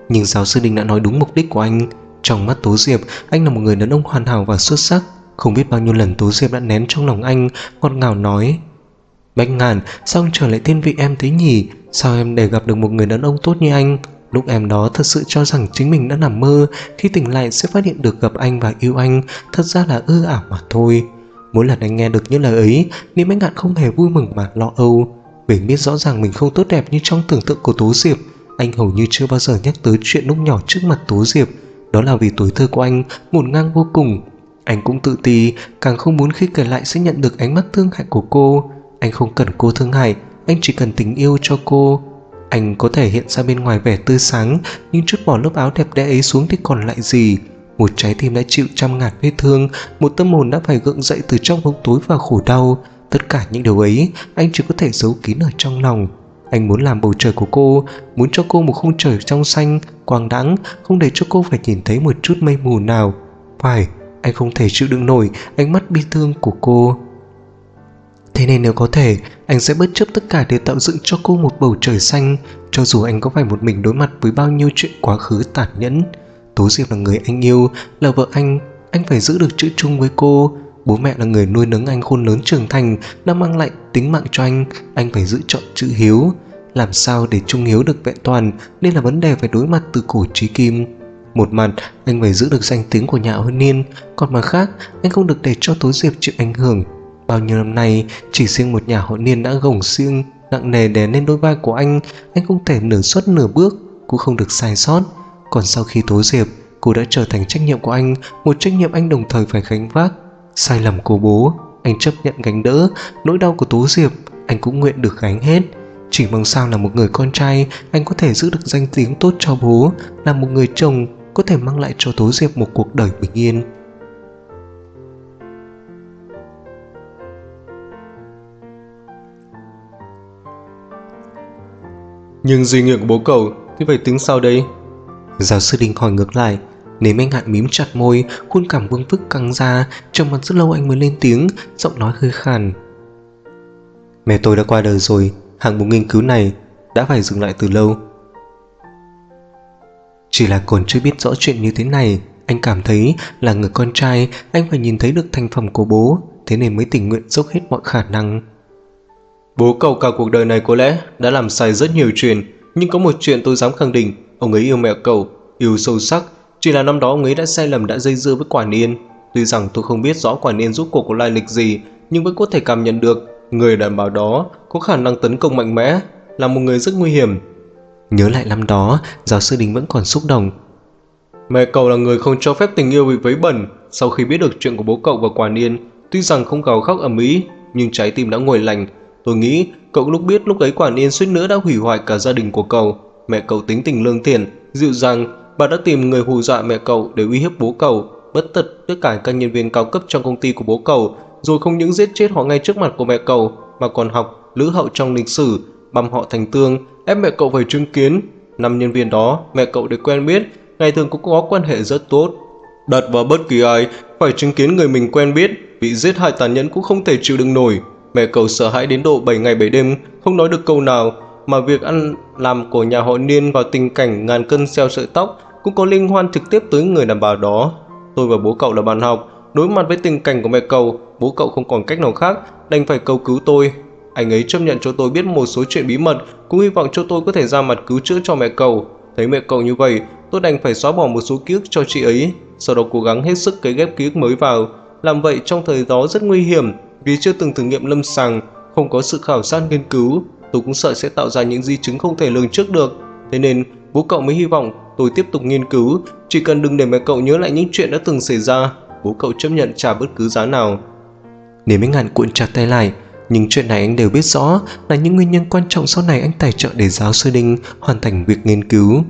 Nhưng giáo sư Đinh đã nói đúng mục đích của anh. Trong mắt Tố Diệp, anh là một người đàn ông hoàn hảo và xuất sắc. Không biết bao nhiêu lần Tố Diệp đã nén trong lòng anh, ngọt ngào nói: Bách Ngàn, sao ông trở lại thiên vị em thế nhỉ? Sao em để gặp được một người đàn ông tốt như anh? Lúc em đó thật sự cho rằng chính mình đã nằm mơ, khi tỉnh lại sẽ phát hiện được gặp anh và yêu anh, thật ra là ảo mà thôi. Mỗi lần anh nghe được những lời ấy, Niệm Bách Ngạn không hề vui mừng mà lo âu. Mình biết rõ ràng mình không tốt đẹp như trong tưởng tượng của Tố Diệp. Anh hầu như chưa bao giờ nhắc tới chuyện lúc nhỏ trước mặt Tố Diệp. Đó là vì tuổi thơ của anh ngổn ngang vô cùng. Anh cũng tự ti, càng không muốn khi kể lại sẽ nhận được ánh mắt thương hại của cô. Anh không cần cô thương hại, anh chỉ cần tình yêu cho cô. Anh có thể hiện ra bên ngoài vẻ tươi sáng, nhưng chút bỏ lớp áo đẹp đẽ ấy xuống thì còn lại gì? Một trái tim đã chịu trăm ngàn vết thương, một tâm hồn đã phải gượng dậy từ trong bóng tối và khổ đau. Tất cả những điều ấy anh chỉ có thể giấu kín ở trong lòng. Anh muốn làm bầu trời của cô, muốn cho cô một khung trời trong xanh, quang đãng, không để cho cô phải nhìn thấy một chút mây mù nào. Phải, anh không thể chịu đựng nổi ánh mắt bi thương của cô. Thế nên nếu có thể, anh sẽ bất chấp tất cả để tạo dựng cho cô một bầu trời xanh, cho dù anh có phải một mình đối mặt với bao nhiêu chuyện quá khứ tàn nhẫn. Tố Diệp là người anh yêu, là vợ anh phải giữ được chữ chung với cô. Bố mẹ là người nuôi nấng anh khôn lớn trưởng thành, đã mang lại tính mạng cho anh phải giữ trọn chữ hiếu. Làm sao để trung hiếu được vẹn toàn nên là vấn đề phải đối mặt từ cổ chí kim. Một mặt anh phải giữ được danh tiếng của nhà hôn niên, còn mặt khác anh không được để cho Tố Diệp chịu ảnh hưởng. Bao nhiêu năm nay chỉ riêng một nhà hôn niên đã gồng xiềng nặng nề đè lên đôi vai của anh không thể nửa suất nửa bước, cũng không được sai sót. Còn sau khi Tố Diệp, cô đã trở thành trách nhiệm của anh, một trách nhiệm anh đồng thời phải gánh vác. Sai lầm của bố, anh chấp nhận gánh đỡ, nỗi đau của Tố Diệp, anh cũng nguyện được gánh hết. Chỉ mong sao là một người con trai, anh có thể giữ được danh tiếng tốt cho bố, là một người chồng có thể mang lại cho Tố Diệp một cuộc đời bình yên. Nhưng dị nghị của bố cậu thì phải tính sao đây? Giáo sư Đinh hỏi ngược lại. Nếu anh Hạn mím chặt môi, khuôn cảm vương vức căng ra, trong mặt rất lâu anh mới lên tiếng, giọng nói hơi khàn. Mẹ tôi đã qua đời rồi, hạng mục nghiên cứu này đã phải dừng lại từ lâu. Chỉ là còn chưa biết rõ chuyện như thế này, anh cảm thấy là người con trai, anh phải nhìn thấy được thành phẩm của bố, thế nên mới tình nguyện dốc hết mọi khả năng. Bố cậu cả cuộc đời này có lẽ đã làm sai rất nhiều chuyện, nhưng có một chuyện tôi dám khẳng định, ông ấy yêu mẹ cậu, yêu sâu sắc. Chỉ là năm đó ông ấy đã sai lầm, đã dây dưa với Quả Niên. Tuy rằng tôi không biết rõ Quả Niên rốt cuộc có lai lịch gì, nhưng vẫn có thể cảm nhận được người đàn bà đó có khả năng tấn công mạnh mẽ, là một người rất nguy hiểm. Nhớ lại năm đó, giáo sư Đinh vẫn còn xúc động. Mẹ cậu là người không cho phép tình yêu bị vấy bẩn. Sau khi biết được chuyện của bố cậu và Quả Niên, tuy rằng không gào khóc ầm ĩ, nhưng trái tim đã nguội lạnh. Tôi nghĩ cậu biết lúc ấy Quả Niên suýt nữa đã hủy hoại cả gia đình của cậu. Mẹ cậu tính tình lương thiện, dịu dàng, bà đã tìm người hù dọa mẹ cậu để uy hiếp bố cậu, bất tật tất cả các nhân viên cao cấp trong công ty của bố cậu, rồi không những giết chết họ ngay trước mặt của mẹ cậu, mà còn học lữ hậu trong lịch sử, băm họ thành tương, ép mẹ cậu phải chứng kiến. 5 nhân viên đó mẹ cậu để quen biết, ngày thường cũng có quan hệ rất tốt. Đặt vào bất kỳ ai phải chứng kiến người mình quen biết bị giết hại tàn nhẫn cũng không thể chịu đựng nổi. Mẹ cậu sợ hãi đến độ 7 ngày 7 đêm không nói được câu nào, mà việc ăn làm của nhà họ Niên vào tình cảnh ngàn cân treo sợi tóc cũng có liên quan trực tiếp tới người đàn bà đó. Tôi và bố cậu là bạn học, đối mặt với tình cảnh của mẹ cậu, bố cậu không còn cách nào khác, đành phải cầu cứu tôi. Anh ấy chấp nhận cho tôi biết một số chuyện bí mật, cũng hy vọng cho tôi có thể ra mặt cứu chữa cho mẹ cậu. Thấy mẹ cậu như vậy, tôi đành phải xóa bỏ một số ký ức cho chị ấy, sau đó cố gắng hết sức cấy ghép ký ức mới vào. Làm vậy trong thời đó rất nguy hiểm, vì chưa từng thử nghiệm lâm sàng, không có sự khảo sát nghiên cứu, tôi cũng sợ sẽ tạo ra những di chứng không thể lường trước được. Thế nên bố cậu mới hy vọng tôi tiếp tục nghiên cứu, chỉ cần đừng để mẹ cậu nhớ lại những chuyện đã từng xảy ra. Bố cậu chấp nhận trả bất cứ giá nào. Nếu Minh Ngạn cuộn chặt tay lại, nhưng chuyện này anh đều biết rõ là những nguyên nhân quan trọng sau này anh tài trợ để giáo sư Đinh hoàn thành việc nghiên cứu.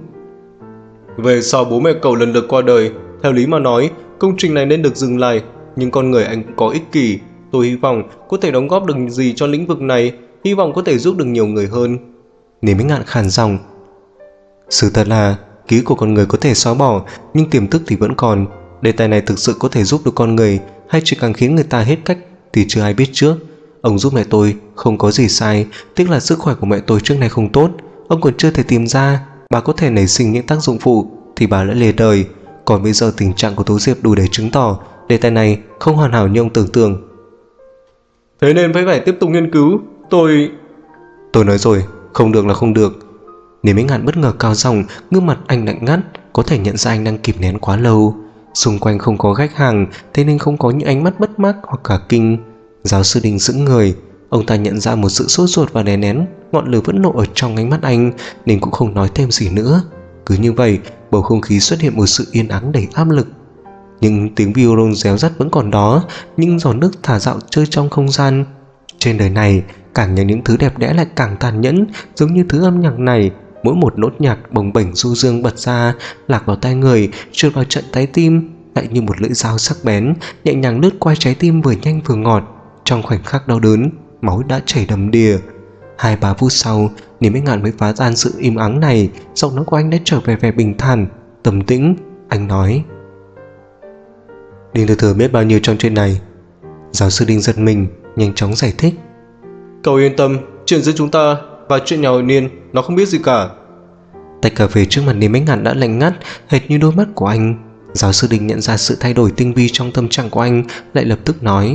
Về sau bố mẹ cậu lần lượt qua đời, theo lý mà nói công trình này nên được dừng lại, nhưng con người anh cũng có ích kỷ. Tôi hy vọng có thể đóng góp được gì cho lĩnh vực này, hy vọng có thể giúp được nhiều người hơn. Nếu Minh Ngạn khàn giọng, sự thật là ký ức của con người có thể xóa bỏ, nhưng tiềm thức thì vẫn còn. Đề tài này thực sự có thể giúp được con người, hay chỉ càng khiến người ta hết cách thì chưa ai biết trước. Ông giúp mẹ tôi không có gì sai, tiếc là sức khỏe của mẹ tôi trước nay không tốt, ông còn chưa thể tìm ra. bà có thể nảy sinh những tác dụng phụ thì bà đã lìa đời. Còn bây giờ tình trạng của Tố Diệp đủ để chứng tỏ đề tài này không hoàn hảo như ông tưởng tượng. Thế nên phải tiếp tục nghiên cứu. Tôi nói rồi, không được là không được. Nếu Minh Ngạn bất ngờ cao giọng, gương mặt anh lạnh ngắt, có thể nhận ra anh đang kìm nén quá lâu. Xung quanh không có khách hàng, thế nên không có những ánh mắt bất mắc hoặc cả kinh. Giáo sư Đinh sững người, ông ta nhận ra một sự sốt ruột và đè nén ngọn lửa vẫn nộ ở trong ánh mắt anh, nên cũng không nói thêm gì nữa. Cứ như vậy, bầu không khí xuất hiện một sự yên ắng đầy áp lực. Nhưng tiếng violon réo rắt vẫn còn đó, những giọt nước thả dạo chơi trong không gian. Trên đời này, càng nhờ những thứ đẹp đẽ lại càng tàn nhẫn, giống như thứ âm nhạc này. Mỗi một nốt nhạc bồng bềnh du dương bật ra, lạc vào tai người, trượt vào trận trái tim, lại như một lưỡi dao sắc bén, nhẹ nhàng lướt qua trái tim vừa nhanh vừa ngọt. Trong khoảnh khắc đau đớn, máu đã chảy đầm đìa. 2-3 phút sau, Niềm Minh Ngạn mới phá tan sự im ắng này. Giọng nói của anh đã trở về vẻ bình thản, trầm tĩnh. Anh nói: Đinh Thừa Thừa biết bao nhiêu trong chuyện này? Giáo sư Đinh giật mình, nhanh chóng giải thích: Cậu yên tâm, chuyện giữa chúng ta và chuyện nhà họ Niên nó không biết gì cả. Tách cà phê trước mặt Niềm Minh Ngạn đã lạnh ngắt, hệt như đôi mắt của anh. Giáo sư Đinh nhận ra sự thay đổi tinh vi trong tâm trạng của anh, lại lập tức nói: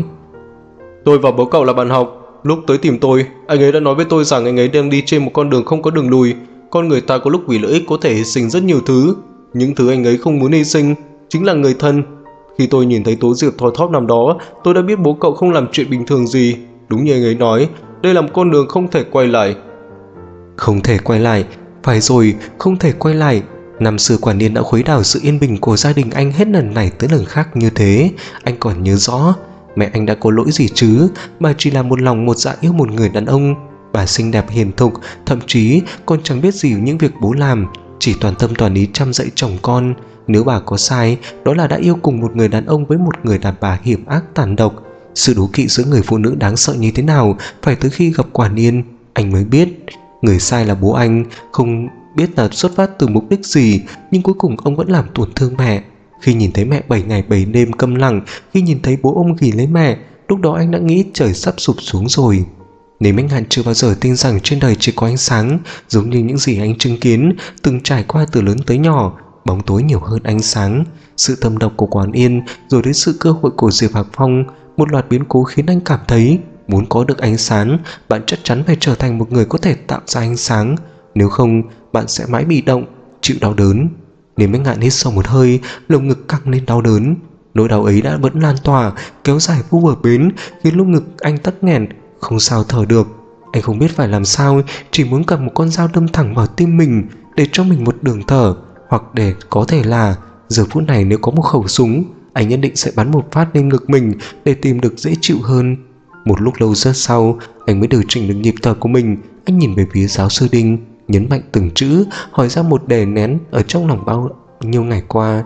Tôi và bố cậu là bạn học. Lúc tới tìm tôi, anh ấy đã nói với tôi rằng anh ấy đang đi trên một con đường không có đường lùi. Con người ta có lúc vì lợi ích có thể hy sinh rất nhiều thứ. Những thứ anh ấy không muốn hy sinh chính là người thân. Khi tôi nhìn thấy Tố Diệp thoi thóp nằm đó, tôi đã biết bố cậu không làm chuyện bình thường gì. Đúng như anh ấy nói, đây là một con đường không thể quay lại. Không thể quay lại, phải rồi, không thể quay lại. Năm xưa Quả Niên đã khuấy đảo sự yên bình của gia đình anh hết lần này tới lần khác như thế. Anh còn nhớ rõ, mẹ anh đã có lỗi gì chứ? Bà chỉ là một lòng một dạ yêu một người đàn ông. Bà xinh đẹp hiền thục, thậm chí còn chẳng biết gì những việc bố làm, chỉ toàn tâm toàn ý chăm dạy chồng con. Nếu bà có sai, đó là đã yêu cùng một người đàn ông với một người đàn bà hiểm ác tàn độc. Sự đố kỵ giữa người phụ nữ đáng sợ như thế nào, phải tới khi gặp Quả Niên anh mới biết. Người sai là bố anh, không biết là xuất phát từ mục đích gì, nhưng cuối cùng ông vẫn làm tổn thương mẹ. Khi nhìn thấy mẹ 7 ngày 7 đêm câm lặng, khi nhìn thấy bố ông ghì lấy mẹ, lúc đó anh đã nghĩ trời sắp sụp xuống rồi. Nếu Minh Ngạn chưa bao giờ tin rằng trên đời chỉ có ánh sáng, giống như những gì anh chứng kiến, từng trải qua từ lớn tới nhỏ, bóng tối nhiều hơn ánh sáng. Sự thâm độc của Quán Yên, rồi đến sự cơ hội của Diệp Hạc Phong, một loạt biến cố khiến anh cảm thấy muốn có được ánh sáng, bạn chắc chắn phải trở thành một người có thể tạo ra ánh sáng. Nếu không, bạn sẽ mãi bị động, chịu đau đớn. Nếu Minh Ngạn hít sâu một hơi, lồng ngực căng lên đau đớn. Nỗi đau ấy đã vẫn lan tỏa, kéo dài vô bờ bến, khiến lúc ngực anh tắc nghẹn, không sao thở được. Anh không biết phải làm sao, chỉ muốn cầm một con dao đâm thẳng vào tim mình, để cho mình một đường thở, hoặc để có thể là giờ phút này nếu có một khẩu súng, anh nhất định sẽ bắn một phát lên ngực mình để tìm được dễ chịu hơn. Một lúc lâu rất sau, anh mới điều chỉnh được nhịp thở của mình. Anh nhìn về phía giáo sư Đinh, nhấn mạnh từng chữ, hỏi ra một đè nén ở trong lòng bao nhiêu ngày qua.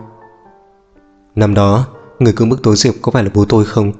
Năm đó, người cưỡng bức Tố Diệp có phải là bố tôi không?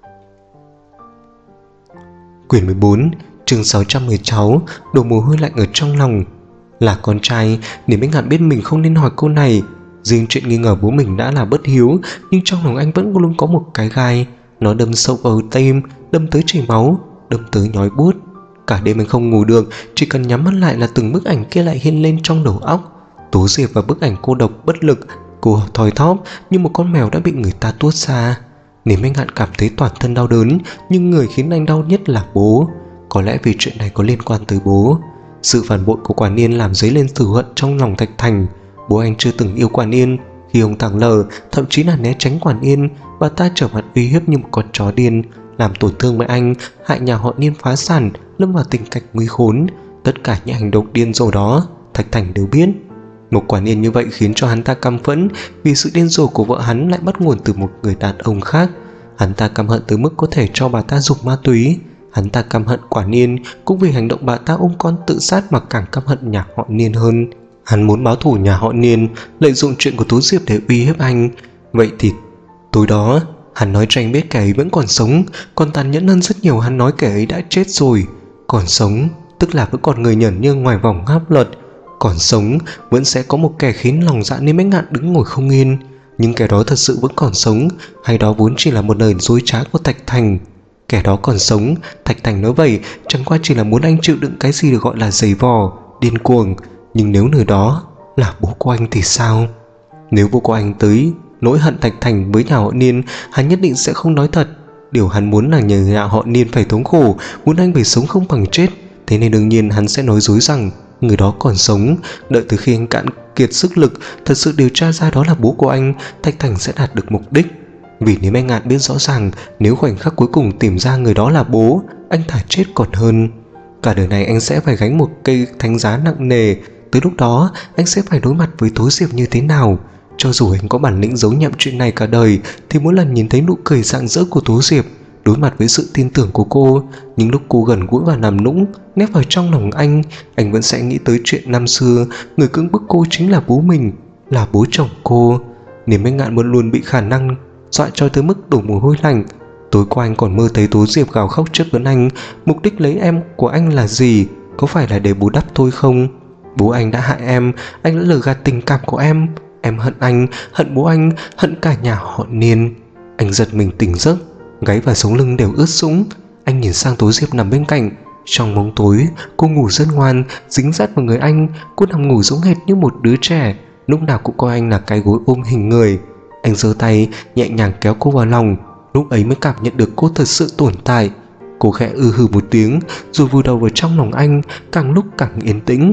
Quyển 14, chương 616, đổ mồ hôi lạnh ở trong lòng. Là con trai, Niềm Minh Ngạn biết mình không nên hỏi câu này. Riêng chuyện nghi ngờ bố mình đã là bất hiếu, nhưng trong lòng anh vẫn luôn có một cái gai. Nó đâm sâu vào tim, đâm tới chảy máu, đâm tới nhói buốt. Cả đêm anh không ngủ được, chỉ cần nhắm mắt lại là từng bức ảnh kia lại hiện lên trong đầu óc. Tố Diệp và bức ảnh cô độc bất lực, cô thoi thóp như một con mèo đã bị người ta tuốt ra. Niềm Minh Ngạn cảm thấy toàn thân đau đớn, nhưng người khiến anh đau nhất là bố. Có lẽ vì chuyện này có liên quan tới bố. Sự phản bội của Quả Niên làm dấy lên thù hận trong lòng Thạch Thành. Bố anh chưa từng yêu Quả Niên. Khi ông thẳng lờ, thậm chí là né tránh Quả Niên, bà ta trở mặt uy hiếp như một con chó điên, làm tổn thương mẹ anh, hại nhà họ Niên phá sản, lâm vào tình cảnh nguy khốn. Tất cả những hành động điên rồ đó, Thạch Thành đều biết. Một Quả Niên như vậy khiến cho hắn ta căm phẫn, vì sự điên rồ của vợ hắn lại bắt nguồn từ một người đàn ông khác. Hắn ta căm hận tới mức có thể cho bà ta dùng ma túy. Hắn ta căm hận Quả Niên cũng vì hành động bà ta ôm con tự sát mà càng căm hận nhà họ Niên hơn. Hắn muốn báo thù nhà họ Niên, lợi dụng chuyện của Tố Diệp để uy hiếp anh. Vậy thì tối đó hắn nói cho anh biết kẻ ấy vẫn còn sống. Còn tàn nhẫn hơn rất nhiều, hắn nói kẻ ấy đã chết rồi. Còn sống tức là vẫn còn người nhởn nhơ ngoài vòng pháp luật. Còn sống vẫn sẽ có một kẻ khiến lòng dạ Niềm Minh Ngạn đứng ngồi không yên. Nhưng kẻ đó thật sự vẫn còn sống, hay đó vốn chỉ là một lời dối trá của Thạch Thành? Kẻ đó còn sống, Thạch Thành nói vậy chẳng qua chỉ là muốn anh chịu đựng cái gì được gọi là giày vò, điên cuồng. Nhưng nếu nơi đó là bố của anh thì sao? Nếu bố của anh tới nỗi hận Thạch Thành với nhà họ Niên, hắn nhất định sẽ không nói thật. Điều hắn muốn là nhà họ Niên phải thống khổ, muốn anh phải sống không bằng chết. Thế nên đương nhiên hắn sẽ nói dối rằng người đó còn sống. Đợi từ khi anh cạn kiệt sức lực, thật sự điều tra ra đó là bố của anh, Thạch Thành sẽ đạt được mục đích. Vì nếu anh Ngạn biết rõ ràng, nếu khoảnh khắc cuối cùng tìm ra người đó là bố, anh thà chết còn hơn. Cả đời này anh sẽ phải gánh một cây thánh giá nặng nề. Tới lúc đó anh sẽ phải đối mặt với Tố Diệp như thế nào? Cho dù anh có bản lĩnh giấu nhẹm chuyện này cả đời, thì mỗi lần nhìn thấy nụ cười rạng rỡ của Tố Diệp, đối mặt với sự tin tưởng của cô, những lúc cô gần gũi và nằm nũng nép vào trong lòng anh vẫn sẽ nghĩ tới chuyện năm xưa. Người cưỡng bức cô chính là bố mình, là bố chồng cô. Niềm anh Ngạn luôn luôn bị khả năng dọa cho tới mức đổ mồ hôi lạnh. Tối qua anh còn mơ thấy Tố Diệp gào khóc chất vấn anh mục đích lấy em của anh là gì, có phải là để bù đắp tôi không? Bố anh đã hại em, anh đã lừa gạt tình cảm của em hận anh, hận bố anh, hận cả nhà họ Niên. Anh giật mình tỉnh giấc, gáy và sống lưng đều ướt sũng. Anh nhìn sang Tố Diệp nằm bên cạnh. Trong bóng tối, cô ngủ rất ngoan, dính dắt vào người anh. Cô nằm ngủ giống hệt như một đứa trẻ, lúc nào cũng coi anh là cái gối ôm hình người. Anh giơ tay nhẹ nhàng kéo cô vào lòng, lúc ấy mới cảm nhận được cô thật sự tồn tại. Cô khẽ hừ một tiếng rồi vùi đầu vào trong lòng anh, càng lúc càng yên tĩnh.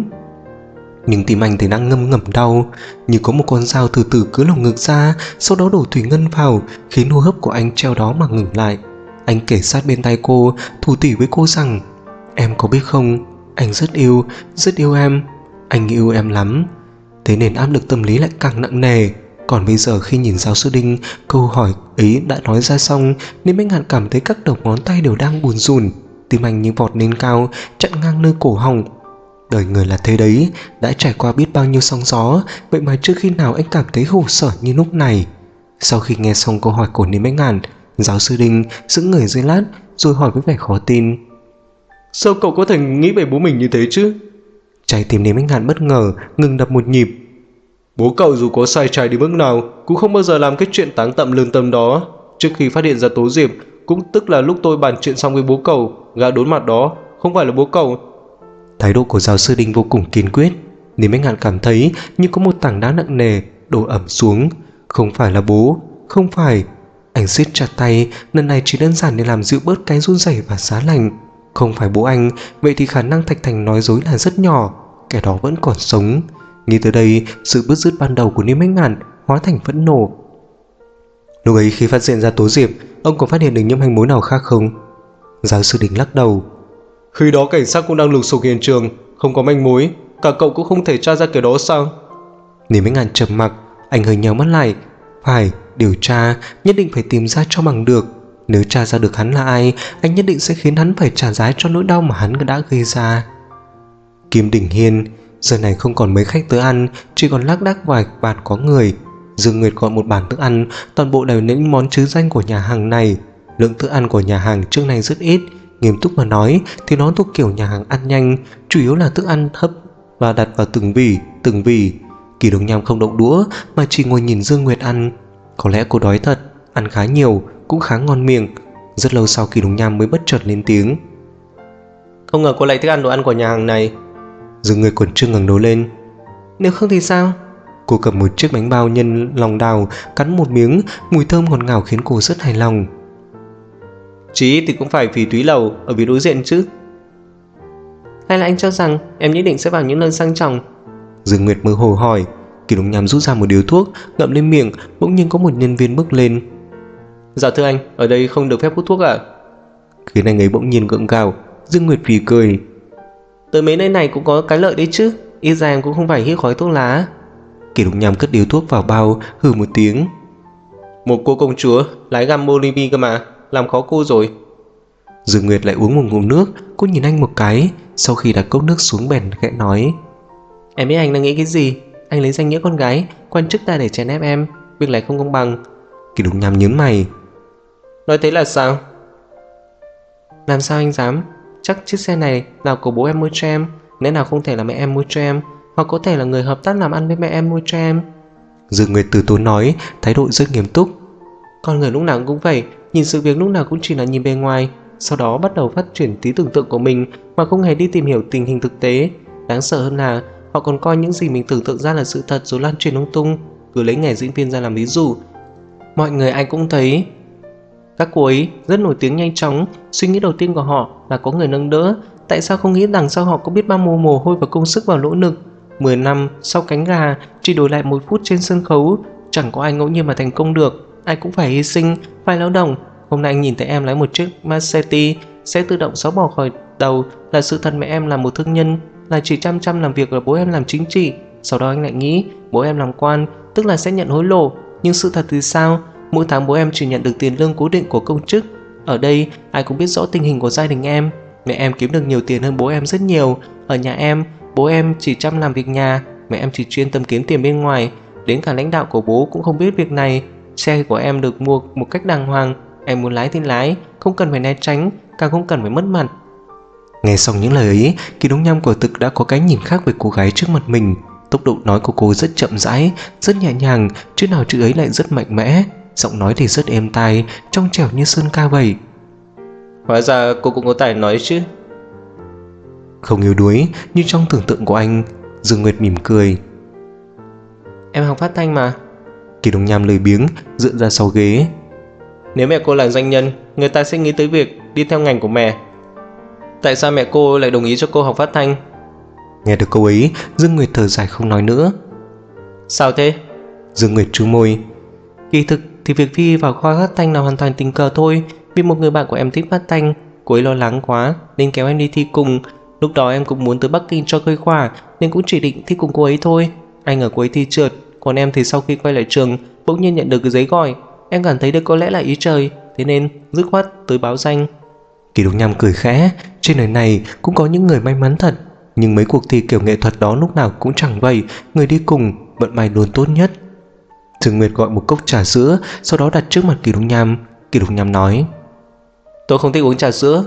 Nhưng tim anh thì đang ngâm ngầm đau, như có một con dao từ từ cứa lồng ngực ra, sau đó đổ thủy ngân vào, khiến hô hấp của anh treo đó mà ngừng lại. Anh kể sát bên tai cô, thủ thỉ với cô rằng: em có biết không, anh rất yêu em, anh yêu em lắm. Thế nên áp lực tâm lý lại càng nặng nề. Còn bây giờ khi nhìn giáo sư Đinh, câu hỏi ấy đã nói ra xong, nên anh Ngạn cảm thấy các đầu ngón tay đều đang buồn rùn. Tim anh như vọt lên cao, chặn ngang nơi cổ họng. Đời người là thế đấy, đã trải qua biết bao nhiêu sóng gió, vậy mà chưa khi nào anh cảm thấy khổ sở như lúc này. Sau khi nghe xong câu hỏi của Niêm Bách Ngạn, giáo sư Đinh sững người giây lát rồi hỏi với vẻ khó tin: sao cậu có thể nghĩ về bố mình như thế chứ? Trái tim Niêm Bách Ngạn bất ngờ ngừng đập một nhịp. Bố cậu dù có sai trái đến mức nào cũng không bao giờ làm cái chuyện táng tận lương tâm đó. Trước khi phát hiện ra Tố Diệp, cũng tức là lúc tôi bàn chuyện xong với bố cậu, gã đốn mặt đó không phải là bố cậu. Thái độ của giáo sư Đinh vô cùng kiên quyết. Niêm Bách Ngạn cảm thấy như có một tảng đá nặng nề đổ ẩm xuống. Không phải là bố, không phải. Anh siết chặt tay, lần này chỉ đơn giản để làm dịu bớt cái run rẩy và giá lạnh. Không phải bố anh, vậy thì khả năng Thạch Thành nói dối là rất nhỏ, kẻ đó vẫn còn sống. Nghĩ tới đây, sự bứt rứt ban đầu của Niêm Bách Ngạn hóa thành phẫn nộ. Lúc ấy khi phát hiện ra Tố Diệp, ông có phát hiện được những manh mối nào khác không? Giáo sư Đinh lắc đầu. Khi đó cảnh sát cũng đang lục sục hiện trường, không có manh mối, cả cậu cũng không thể tra ra kẻ đó sao? Niêm Bách Ngạn trầm mặc, anh hơi nhíu mắt lại. Phải, điều tra, nhất định phải tìm ra cho bằng được. Nếu tra ra được hắn là ai, anh nhất định sẽ khiến hắn phải trả giá cho nỗi đau mà hắn đã gây ra. Kim Đỉnh Hiên, giờ này không còn mấy khách tới ăn, chỉ còn lác đác vài bàn có người. Dương Nguyệt gọi một bàn thức ăn, toàn bộ đều những món trứ danh của nhà hàng này. Lượng thức ăn của nhà hàng trước nay rất ít, nghiêm túc mà nói thì nó thuộc kiểu nhà hàng ăn nhanh, chủ yếu là thức ăn hấp và đặt vào từng vỉ. Kỳ Đồng Nham không động đũa mà chỉ ngồi nhìn Dương Nguyệt ăn. Có lẽ cô đói thật, ăn khá nhiều, cũng khá ngon miệng. Rất lâu sau Kỳ Đồng Nham mới bất chợt lên tiếng: không ngờ cô lại thích ăn đồ ăn của nhà hàng này. Dương Nguyệt còn chưa ngẩng đầu lên. Nếu không thì sao? Cô cầm một chiếc bánh bao nhân lòng đào, cắn một miếng, mùi thơm ngọt ngào khiến cô rất hài lòng. Chí ít thì cũng phải Phỉ Túy Lầu ở phía đối diện chứ. Hay là anh cho rằng em nhất định sẽ vào những nơi sang trọng? Dương Nguyệt mơ hồ hỏi. Kỳ Đồng Nham rút ra một điếu thuốc, ngậm lên miệng. Bỗng nhiên có một nhân viên bước lên. Dạ thưa anh, ở đây không được phép hút thuốc ạ. Khiến anh ấy bỗng nhiên gượng gạo. Dương Nguyệt phì cười. Tới mấy nơi này cũng có cái lợi đấy chứ, ít ra em cũng không phải hít khói thuốc lá. Kỳ Đồng Nham cất điếu thuốc vào bao, hừ một tiếng. Một cô công chúa lái gam Bolivia cơ mà, làm khó cô rồi. Dương Nguyệt lại uống một ngụm nước. Cô nhìn anh một cái, sau khi đặt cốc nước xuống bèn khẽ nói: Em biết anh đang nghĩ cái gì. Anh lấy danh nghĩa con gái, quan chức ta để chèn ép em, việc này không công bằng. Kỳ Đồng Nham nhướng mày. Nói thế là sao? Làm sao anh dám? Chắc chiếc xe này nào của bố em mua cho em, lẽ nào không thể là mẹ em mua cho em, hoặc có thể là người hợp tác làm ăn với mẹ em mua cho em. Dương Nguyệt từ tốn nói, thái độ rất nghiêm túc. Con người lúc nào cũng vậy, nhìn sự việc lúc nào cũng chỉ là nhìn bề ngoài, sau đó bắt đầu phát triển trí tưởng tượng của mình mà không hề đi tìm hiểu tình hình thực tế. Đáng sợ hơn là Họ còn coi những gì mình tưởng tượng ra là sự thật rồi lan truyền lung tung. Cứ lấy nghề diễn viên ra làm ví dụ. Mọi người ai cũng thấy các cô ấy rất nổi tiếng nhanh chóng. Suy nghĩ đầu tiên của họ là có người nâng đỡ. Tại sao không nghĩ đằng sau họ có biết bao mồ hôi và công sức vào nỗ lực. 10 năm sau cánh gà chỉ đổi lại 1 phút trên sân khấu. Chẳng có ai ngẫu nhiên mà thành công được. Ai cũng phải hy sinh, phải lao động. Hôm nay anh nhìn thấy em lái một chiếc Maserati sẽ tự động xóa bỏ khỏi đầu là sự thật mẹ em là một thương nhân, là chỉ chăm làm việc và bố em làm chính trị. Sau đó anh lại nghĩ bố em làm quan, tức là sẽ nhận hối lộ. Nhưng sự thật thì sao? Mỗi tháng bố em chỉ nhận được tiền lương cố định của công chức. Ở đây ai cũng biết rõ tình hình của gia đình em. Mẹ em kiếm được nhiều tiền hơn bố em rất nhiều. Ở nhà em, bố em chỉ chăm làm việc nhà, mẹ em chỉ chuyên tâm kiếm tiền bên ngoài. Đến cả lãnh đạo của bố cũng không biết việc này. Xe của em được mua một cách đàng hoàng. Em muốn lái thì lái, không cần phải né tránh, càng không cần phải mất mặt. Nghe xong những lời ấy, Kỳ Đông Nham quả thực đã có cái nhìn khác về cô gái trước mặt mình. Tốc độ nói của cô rất chậm rãi, rất nhẹ nhàng, chứ nào chữ ấy lại rất mạnh mẽ. Giọng nói thì rất êm tai, trong trẻo như sơn ca vậy. Hóa ra cô cũng có tài nói chứ. Không yếu đuối như trong tưởng tượng của anh. Dương Nguyệt mỉm cười. Em học phát thanh mà. Kỳ Đông Nham lười biếng dựa ra sau ghế. Nếu mẹ cô là doanh nhân, người ta sẽ nghĩ tới việc đi theo ngành của mẹ. Tại sao mẹ cô lại đồng ý cho cô học phát thanh? Nghe được câu ấy, Dương Nguyệt thở dài không nói nữa. Sao thế? Dương Nguyệt trú môi. Kỳ thực thì việc Phi vào khoa phát thanh là hoàn toàn tình cờ thôi. Vì một người bạn của em thích phát thanh, cô ấy lo lắng quá nên kéo em đi thi cùng. Lúc đó em cũng muốn tới Bắc Kinh cho khơi khỏa nên cũng chỉ định thi cùng cô ấy thôi. Anh ở cô ấy thi trượt, còn em thì sau khi quay lại trường bỗng nhiên nhận được cái giấy gọi. Em cảm thấy đây có lẽ là ý trời, thế nên dứt khoát tới báo danh. Kỳ Đông Nham cười khẽ. Trên đời này cũng có những người may mắn thật, nhưng mấy cuộc thi kiểu nghệ thuật đó lúc nào cũng chẳng vậy. Người đi cùng vận may luôn tốt nhất. Dương Nguyệt gọi một cốc trà sữa, sau đó đặt trước mặt Kỳ Đông Nham. Kỳ Đông Nham nói: Tôi không thích uống trà sữa.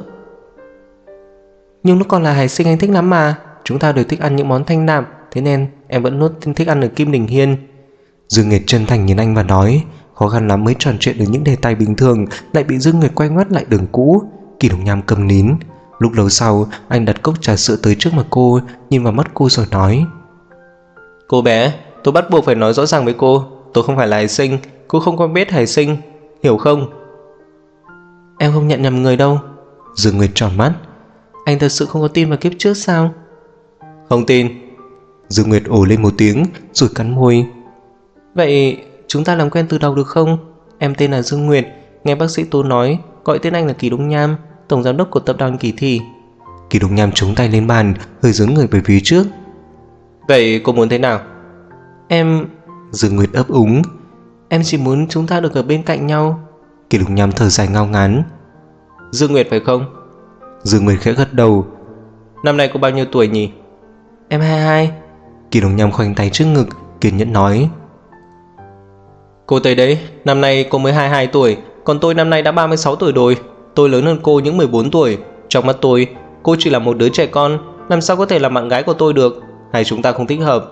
Nhưng lúc còn là hải sinh anh thích lắm mà. Chúng ta đều thích ăn những món thanh đạm, thế nên em vẫn luôn thích ăn ở Kim Đình Hiên. Dương Nguyệt chân thành nhìn anh và nói: Khó khăn lắm mới trò chuyện được những đề tài bình thường, lại bị Dương Nguyệt quay ngoắt lại đường cũ. Kỳ Đông Nham câm nín. Lúc lâu sau, anh đặt cốc trà sữa tới trước mặt cô, nhìn vào mắt cô rồi nói: Cô bé, tôi bắt buộc phải nói rõ ràng với cô. Tôi không phải là hải sinh, cô không quen biết hải sinh, hiểu không? Em không nhận nhầm người đâu. Dương Nguyệt tròn mắt. Anh thật sự không có tin vào kiếp trước sao? Không tin. Dương Nguyệt ồ lên một tiếng rồi cắn môi. Vậy chúng ta làm quen từ đầu được không? Em tên là Dương Nguyệt. Nghe bác sĩ Tú nói gọi tên anh là Kỳ Đông Nham, tổng giám đốc của tập đoàn Kỳ Thị. Kỳ Đông Nham chống tay lên bàn, hơi dướn người về phía trước. Vậy cô muốn thế nào? Em... Dương Nguyệt ấp úng. Em chỉ muốn chúng ta được ở bên cạnh nhau. Kỳ Đông Nham thở dài ngao ngán. Dương Nguyệt phải không? Dương Nguyệt khẽ gật đầu. Năm nay cô bao nhiêu tuổi nhỉ? Em 22. Kỳ Đông Nham khoanh tay trước ngực, kiên nhẫn nói: Cô thấy đấy, năm nay cô mới 22 tuổi, còn tôi năm nay đã 36 tuổi rồi. Tôi lớn hơn cô những 14 tuổi. Trong mắt tôi, cô chỉ là một đứa trẻ con, làm sao có thể là bạn gái của tôi được? Hay chúng ta không thích hợp?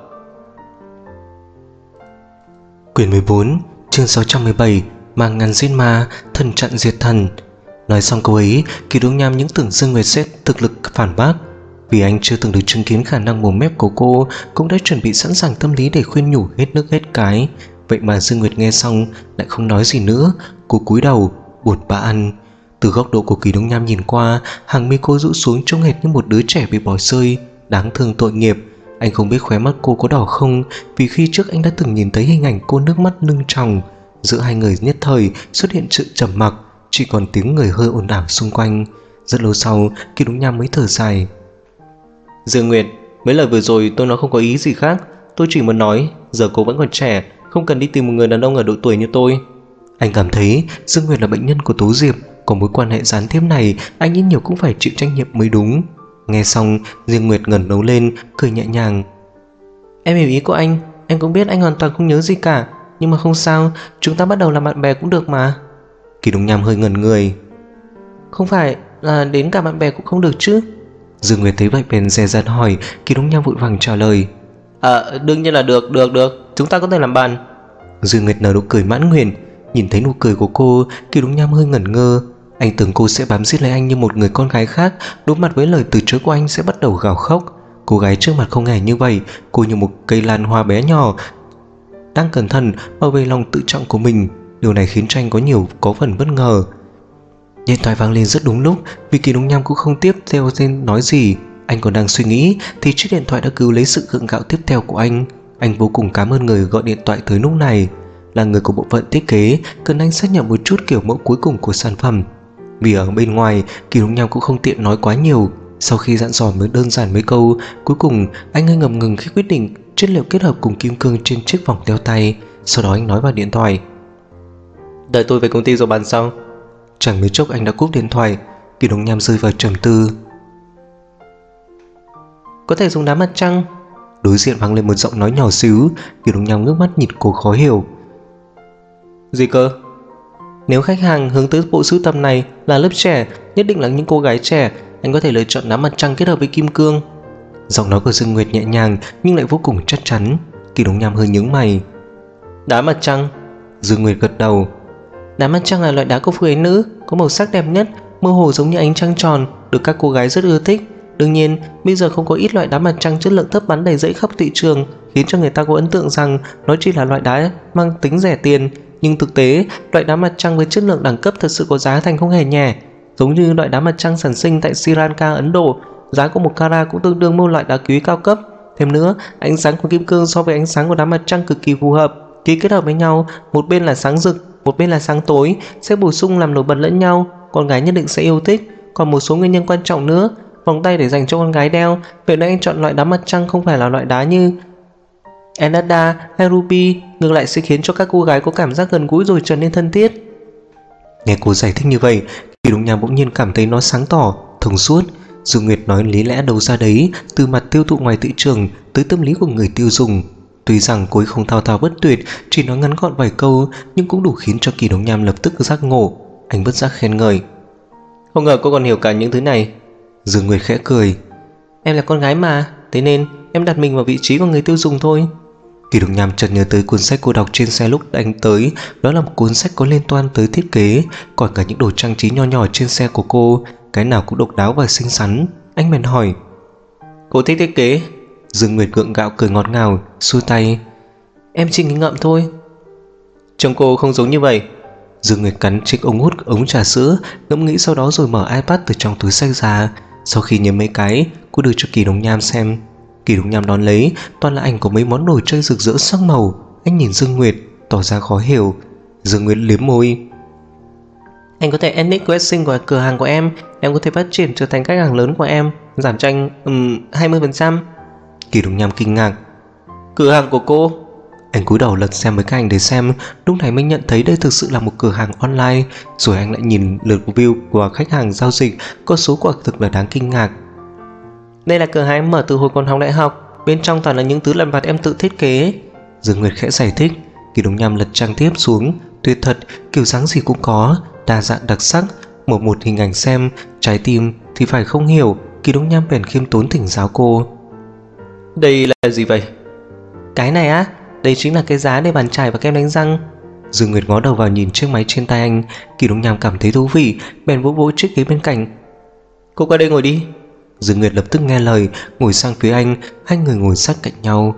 Quyển 14, chương 617, Mang ngàn giết ma, thần chặn diệt thần. Nói xong câu ấy, Kỳ Đông Nham những tưởng Dương Nguyệt sẽ thực lực phản bác. Vì anh chưa từng được chứng kiến khả năng mồm mép của cô, cũng đã chuẩn bị sẵn sàng tâm lý để khuyên nhủ hết nước hết cái. Vậy mà Dương Nguyệt nghe xong lại không nói gì nữa. Cô cúi đầu buồn bã ăn. Từ góc độ của Kỳ Đông Nham nhìn qua, hàng mi cô rũ xuống trông hệt như một đứa trẻ bị bỏ rơi, đáng thương tội nghiệp. Anh không biết khóe mắt cô có đỏ không, vì khi trước anh đã từng nhìn thấy hình ảnh cô nước mắt lưng tròng. Giữa hai người nhất thời xuất hiện sự trầm mặc, chỉ còn tiếng người hơi ồn ào xung quanh. Rất lâu sau, Kỳ Đông Nham mới thở dài. Dương Nguyệt, mấy lời vừa rồi tôi nói không có ý gì khác. Tôi chỉ muốn nói, giờ cô vẫn còn trẻ, không cần đi tìm một người đàn ông ở độ tuổi như tôi. Anh cảm thấy Dương Nguyệt là bệnh nhân của Tố Diệp, có mối quan hệ gián tiếp này, anh ít nhiều cũng phải chịu trách nhiệm mới đúng. Nghe xong, Dương Nguyệt ngẩng đầu lên, cười nhẹ nhàng. Em hiểu ý của anh, em cũng biết anh hoàn toàn không nhớ gì cả, nhưng mà không sao, chúng ta bắt đầu làm bạn bè cũng được mà. Kỳ Đông Nham hơi ngẩn người. Không phải là đến cả bạn bè cũng không được chứ? Dương Nguyệt thấy vậy bèn dè dặt hỏi. Kỳ Đông Nham vội vàng trả lời: Đương nhiên là được, chúng ta có thể làm bạn. Dương Nguyệt nở nụ cười mãn nguyện. Nhìn thấy nụ cười của cô, Kỳ Đông Nham hơi ngẩn ngơ. Anh tưởng cô sẽ bám giết lấy anh như một người con gái khác, đối mặt với lời từ chối của anh sẽ bắt đầu gào khóc. Cô gái trước mặt không hề như vậy, cô như một cây lan hoa bé nhỏ đang cẩn thận bảo vệ lòng tự trọng của mình. Điều này khiến cho anh có phần bất ngờ. Điện thoại vang lên rất đúng lúc, vì Kỳ Đông Nham cũng không tiếp theo tên nói gì. Anh còn đang suy nghĩ thì chiếc điện thoại đã cứu lấy sự gượng gạo tiếp theo của anh. Anh vô cùng cảm ơn người gọi điện thoại tới lúc này. Là người của bộ phận thiết kế, cần anh xác nhận một chút kiểu mẫu cuối cùng của sản phẩm. Vì ở bên ngoài, Kỳ Đông Nham cũng không tiện nói quá nhiều. Sau khi dặn dò mới đơn giản mấy câu, cuối cùng anh hơi ngập ngừng khi quyết định chất liệu kết hợp cùng kim cương trên chiếc vòng đeo tay. Sau đó anh nói vào điện thoại: đợi tôi về công ty rồi bàn sau. Chẳng mấy chốc anh đã cúp điện thoại. Kỳ Đông Nham rơi vào trầm tư. Có thể dùng đá mặt trăng. Đối diện vang lên một giọng nói nhỏ xíu. Kỳ Đông Nham ngước mắt nhìn cô khó hiểu. Gì cơ? Nếu khách hàng hướng tới bộ sưu tập này là lớp trẻ, nhất định là những cô gái trẻ, anh có thể lựa chọn đá mặt trăng kết hợp với kim cương. Giọng nói của Dương Nguyệt nhẹ nhàng nhưng lại vô cùng chắc chắn. Kỳ Đông Nham hơi nhướng mày. Đá mặt trăng? Dương Nguyệt gật đầu. Đá mặt trăng là loại đá của phụ nữ, có màu sắc đẹp nhất, mơ hồ giống như ánh trăng tròn, được các cô gái rất ưa thích. Đương nhiên, bây giờ không có ít loại đá mặt trăng chất lượng thấp bán đầy rẫy khắp thị trường, khiến cho người ta có ấn tượng rằng nó chỉ là loại đá mang tính rẻ tiền. Nhưng thực tế, loại đá mặt trăng với chất lượng đẳng cấp thật sự có giá thành không hề nhẹ. Giống như loại đá mặt trăng sản sinh tại Sri Lanka, Ấn Độ, giá của một carat cũng tương đương một loại đá quý cao cấp. Thêm nữa, ánh sáng của kim cương so với ánh sáng của đá mặt trăng cực kỳ phù hợp. Khi kết hợp với nhau, một bên là sáng rực, một bên là sáng tối, sẽ bổ sung làm nổi bật lẫn nhau. Con gái nhất định sẽ yêu thích. Còn một số nguyên nhân quan trọng nữa, vòng tay để dành cho con gái đeo. Vậy nên anh chọn loại đá mặt trăng không phải là loại đá như Enada hay Ruby, ngược lại sẽ khiến cho các cô gái có cảm giác gần gũi rồi trở nên thân thiết. Nghe cô giải thích như vậy, Kỳ Đông Nham bỗng nhiên cảm thấy nó sáng tỏ, thông suốt. Dương Nguyệt nói lý lẽ đâu ra đấy, từ mặt tiêu thụ ngoài thị trường tới tâm lý của người tiêu dùng. Tuy rằng cô ấy không thao thao bất tuyệt, chỉ nói ngắn gọn vài câu, nhưng cũng đủ khiến cho Kỳ Đông Nham lập tức giác ngộ. Anh bất giác khen ngợi. Không ngờ cô còn hiểu cả những thứ này. Dương Nguyệt khẽ cười. Em là con gái mà, thế nên em đặt mình vào vị trí của người tiêu dùng thôi. Kỳ Đông Nham chợt nhớ tới cuốn sách cô đọc trên xe lúc anh tới. Đó là một cuốn sách có liên quan tới thiết kế, còn cả những đồ trang trí nho nhỏ trên xe của cô, cái nào cũng độc đáo và xinh xắn. Anh bèn hỏi: cô thích thiết kế? Dương Nguyệt gượng gạo cười ngọt ngào, xua tay: em chỉ nghi ngợm thôi. Trông cô không giống như vậy. Dương Nguyệt cắn chiếc ống hút ống trà sữa, ngẫm nghĩ sau đó rồi mở iPad từ trong túi sách ra. Sau khi nhấm mấy cái, cô đưa cho Kỳ Đông Nham xem. Kỳ Đông Nham đón lấy, toàn là ảnh của mấy món đồ chơi rực rỡ sắc màu. Anh nhìn Dương Nguyệt, tỏ ra khó hiểu. Dương Nguyệt liếm môi. Anh có thể edit pricing của cửa hàng của em có thể phát triển trở thành khách hàng lớn của em, giảm cho anh 20%. Kỳ Đông Nham kinh ngạc. Cửa hàng của cô? Anh cúi đầu lật xem mấy cái ảnh để xem, lúc này mới nhận thấy đây thực sự là một cửa hàng online. Rồi anh lại nhìn lượt view của khách hàng giao dịch, con số quả thực là đáng kinh ngạc. Đây là cửa hàng em mở từ hồi còn học đại học, bên trong toàn là những thứ lặt vặt em tự thiết kế. Dương Nguyệt khẽ giải thích. Kỳ Đông Nham lật trang tiếp xuống. Tuyệt thật, kiểu dáng gì cũng có, đa dạng đặc sắc. Mở một hình ảnh xem, trái tim thì phải không hiểu. Kỳ Đông Nham bèn khiêm tốn thỉnh giáo cô. Đây là gì vậy? Cái này á, đây chính là cái giá để bàn chải và kem đánh răng. Dương Nguyệt ngó đầu vào nhìn chiếc máy trên tay anh. Kỳ Đông Nham cảm thấy thú vị, bèn vỗ vỗ chiếc ghế bên cạnh. Cô qua đây ngồi đi. Dương Nguyệt lập tức nghe lời, ngồi sang phía anh. Hai người ngồi sát cạnh nhau.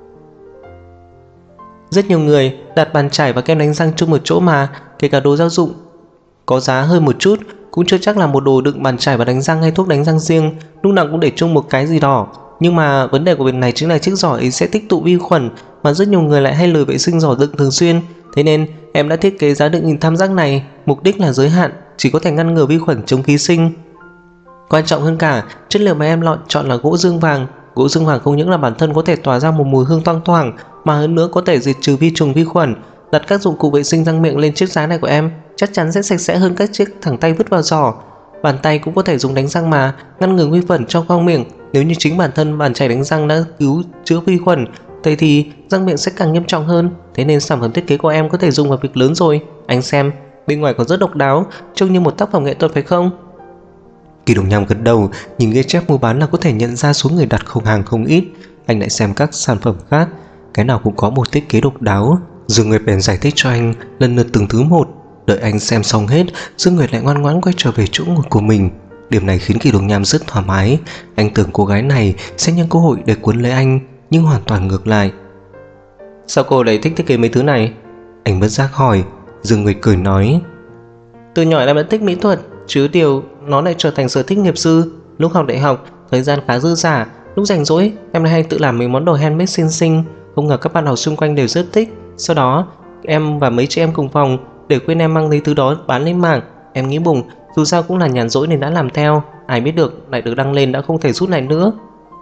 Rất nhiều người đặt bàn chải và kem đánh răng chung một chỗ mà, kể cả đồ gia dụng. Có giá hơn một chút, cũng chưa chắc là một đồ đựng bàn chải và đánh răng hay thuốc đánh răng riêng, lúc nào cũng để chung một cái gì đó. Nhưng mà vấn đề của việc này chính là chiếc giỏ ấy sẽ tích tụ vi khuẩn, mà rất nhiều người lại hay lười vệ sinh giỏ đựng thường xuyên. Thế nên em đã thiết kế giá đựng hình tam giác này, mục đích là giới hạn, chỉ có thể ngăn ngừa vi khuẩn chống ký sinh. Quan trọng hơn cả, chất liệu mà em chọn là gỗ dương vàng. Gỗ dương vàng không những là bản thân có thể tỏa ra một mùi hương thoang thoảng, mà hơn nữa có thể diệt trừ vi trùng vi khuẩn. Đặt các dụng cụ vệ sinh răng miệng lên chiếc giá này của em chắc chắn sẽ sạch sẽ hơn các chiếc thẳng tay vứt vào giỏ. Bàn tay cũng có thể dùng đánh răng mà, ngăn ngừa vi khuẩn trong khoang miệng. Nếu như chính bản thân bàn chải đánh răng đã cứu chữa vi khuẩn, vậy thì răng miệng sẽ càng nghiêm trọng hơn. Thế nên sản phẩm thiết kế của em có thể dùng vào việc lớn rồi. Anh xem, bên ngoài còn rất độc đáo, trông như một tác phẩm nghệ thuật phải không? Kỳ Đông Nham gật đầu, nhìn ghi chép mua bán là có thể nhận ra số người đặt không hàng không ít. Anh lại xem các sản phẩm khác, cái nào cũng có một thiết kế độc đáo. Dương Nguyệt bèn giải thích cho anh lần lượt từng thứ một. Đợi anh xem xong hết, Dương Nguyệt lại ngoan ngoãn quay trở về chỗ ngồi của mình. Điểm này khiến Kỳ Đồng Nham rất thoải mái. Anh tưởng cô gái này sẽ nhân cơ hội để cuốn lấy anh, nhưng hoàn toàn ngược lại. Sao cô lại thích thiết kế mấy thứ này? Anh bất giác hỏi. Dương Nguyệt cười nói, từ nhỏ em đã thích mỹ thuật, chứ điều nó lại trở thành sở thích nghiệp dư. Lúc học đại học, thời gian khá dư dả, lúc rảnh rỗi em lại hay tự làm mấy món đồ handmade xinh xinh. Không ngờ các bạn học xung quanh đều rất thích. Sau đó em và mấy chị em cùng phòng để quên em mang lấy thứ đó bán lên mạng. Em nghĩ bụng, dù sao cũng là nhàn rỗi nên đã làm theo. Ai biết được lại được đăng lên đã không thể rút lại nữa.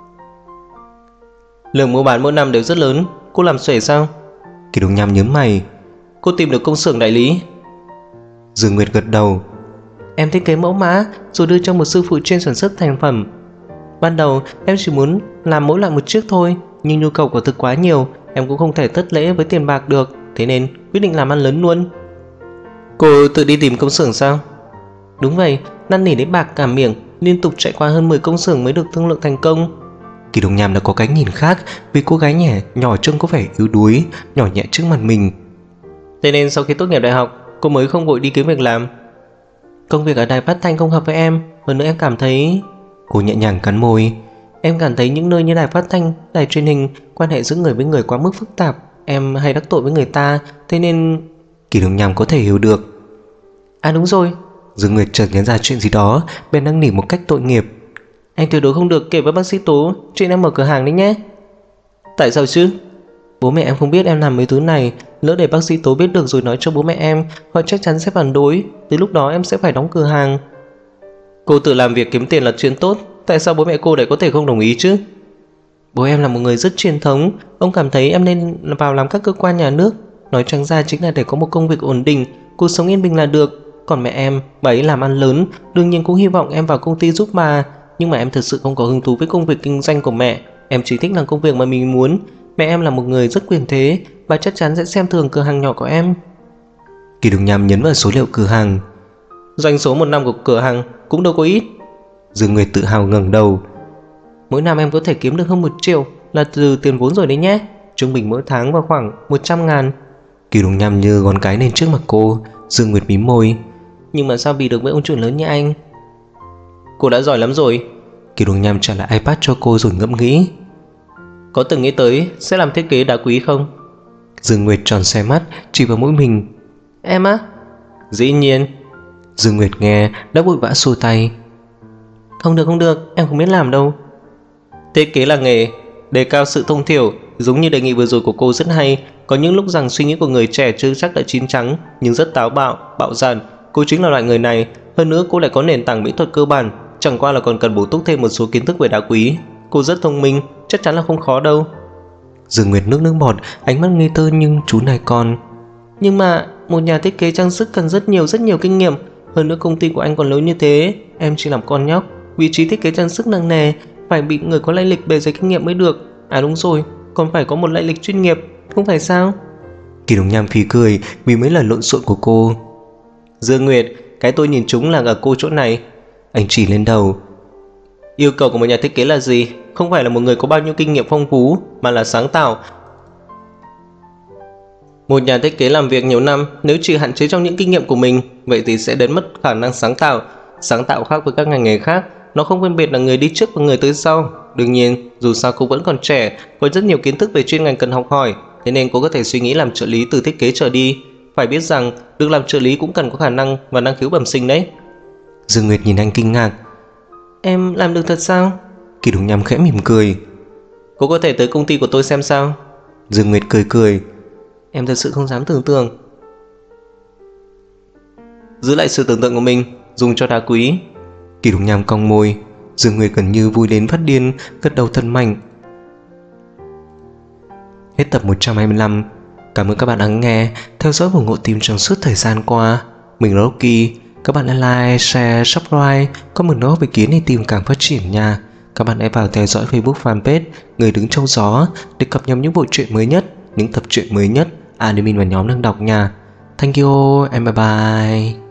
Lượng mua bán mỗi năm đều rất lớn. Cô làm xuể sao? Kỳ Đồng Nham nhớn mày. Cô tìm được công xưởng đại lý? Dương Nguyệt gật đầu. Em thiết kế mẫu mã rồi đưa cho một sư phụ chuyên sản xuất thành phẩm. Ban đầu em chỉ muốn làm mỗi loại một chiếc thôi, nhưng nhu cầu của thực quá nhiều, em cũng không thể thất lễ với tiền bạc được, thế nên quyết định làm ăn lớn luôn. Cô tự đi tìm công xưởng sao? Đúng vậy, năn nỉ đến bạc cả miệng, liên tục chạy qua hơn 10 công xưởng mới được thương lượng thành công. Kỳ Đồng Nham đã có cái nhìn khác vì cô gái nhẹ nhỏ trông có vẻ yếu đuối, nhỏ nhẹ trước mặt mình. Thế nên sau khi tốt nghiệp đại học, cô mới không vội đi kiếm việc làm. Công việc ở đài phát thanh không hợp với em, hơn nữa em cảm thấy... Cô nhẹ nhàng cắn môi. Em cảm thấy những nơi như đài phát thanh, đài truyền hình, quan hệ giữa người với người quá mức phức tạp. Em hay đắc tội với người ta, thế nên... Kỳ Đồng Nham có thể hiểu được. À đúng rồi. Dương Nguyệt chợt nhớ ra chuyện gì đó, bèn năn nỉ một cách tội nghiệp. Anh tuyệt đối không được kể với bác sĩ Tố chuyện em mở cửa hàng đấy nhé. Tại sao chứ? Bố mẹ em không biết em làm mấy thứ này. Lỡ để bác sĩ Tố biết được rồi nói cho bố mẹ em, họ chắc chắn sẽ phản đối. Tới lúc đó em sẽ phải đóng cửa hàng. Cô tự làm việc kiếm tiền là chuyện tốt, tại sao bố mẹ cô lại có thể không đồng ý chứ? Bố em là một người rất truyền thống. Ông cảm thấy em nên vào làm các cơ quan nhà nước. Nói trắng ra chính là để có một công việc ổn định, cuộc sống yên bình là được. Còn mẹ em, bà ấy làm ăn lớn, đương nhiên cũng hy vọng em vào công ty giúp bà. Nhưng mà em thật sự không có hứng thú với công việc kinh doanh của mẹ. Em chỉ thích làm công việc mà mình muốn. Mẹ em là một người rất quyền thế, bà chắc chắn sẽ xem thường cửa hàng nhỏ của em. Kỳ Đồng Nham nhấn vào số liệu cửa hàng. Doanh số một năm của cửa hàng cũng đâu có ít. Dương Nguyệt tự hào ngẩng đầu. Mỗi năm em có thể kiếm được hơn 1 triệu là từ tiền vốn rồi đấy nhé. Trung bình mỗi tháng vào khoảng 100.000. Kỳ Đồng Nham như ngón cái lên trước mặt cô. Dương Nguyệt mím môi. Nhưng mà sao bị được với ông chủ lớn như anh? Cô đã giỏi lắm rồi. Kỳ Đồng Nham trả lại iPad cho cô rồi ngẫm nghĩ. Có từng nghĩ tới sẽ làm thiết kế đá quý không? Dương Nguyệt tròn xe mắt chỉ vào mũi mình. Em á? Dĩ nhiên. Dương Nguyệt nghe đã vội vã xua tay. Không được, em không biết làm đâu. Thiết kế là nghề, đề cao sự thông thiểu. Giống như đề nghị vừa rồi của cô rất hay. Có những lúc rằng suy nghĩ của người trẻ chưa chắc đã chín chắn, nhưng rất táo bạo, bạo dạn. Cô chính là loại người này. Hơn nữa cô lại có nền tảng mỹ thuật cơ bản, chẳng qua là còn cần bổ túc thêm một số kiến thức về đá quý. Cô rất thông minh, chắc chắn là không khó đâu. Dương Nguyệt nước bọt, ánh mắt ngây thơ nhưng chú này con. Nhưng mà một nhà thiết kế trang sức cần rất nhiều kinh nghiệm. Hơn nữa công ty của anh còn lớn như thế, em chỉ làm con nhóc. Vị trí thiết kế trang sức nặng nề, phải bị người có lai lịch bề dày kinh nghiệm mới được. À đúng rồi, còn phải có một lai lịch chuyên nghiệp, không phải sao? Kỳ Đồng Nham phì cười vì mấy lời lộn xộn của cô. Dương Nguyệt, cái tôi nhìn trúng là ở cô chỗ này. Anh chỉ lên đầu. Yêu cầu của một nhà thiết kế là gì? Không phải là một người có bao nhiêu kinh nghiệm phong phú, mà là sáng tạo. Một nhà thiết kế làm việc nhiều năm, nếu chỉ hạn chế trong những kinh nghiệm của mình, vậy thì sẽ đến mất khả năng sáng tạo. Sáng tạo khác với các ngành nghề khác, nó không phân biệt là người đi trước và người tới sau. Đương nhiên, dù sao cô vẫn còn trẻ, có rất nhiều kiến thức về chuyên ngành cần học hỏi, thế nên cô có thể suy nghĩ làm trợ lý từ thiết kế trở đi. Phải biết rằng, được làm trợ lý cũng cần có khả năng và năng khiếu bẩm sinh đấy. Dương Nguyệt nhìn anh kinh ngạc. Em làm được thật sao? Kỳ Đồng Nham khẽ mỉm cười. Cô có thể tới công ty của tôi xem sao? Dương Nguyệt cười cười. Em thật sự không dám tưởng tượng. Giữ lại sự tưởng tượng của mình, dùng cho đá quý. Kỳ Đồng Nham cong môi. Dương Nguyệt gần như vui đến phát điên, gật đầu thật mạnh. Hết tập 125. Cảm ơn các bạn đã nghe, theo dõi và ủng hộ team trong suốt thời gian qua. Mình là Rocky. Các bạn hãy like, share, subscribe, comment nói về kiến để team càng phát triển nha. Các bạn hãy vào theo dõi Facebook fanpage Người Đứng Trong Gió để cập nhật những bộ truyện mới nhất, những tập truyện mới nhất admin và nhóm đang đọc nha. Thank you and bye bye.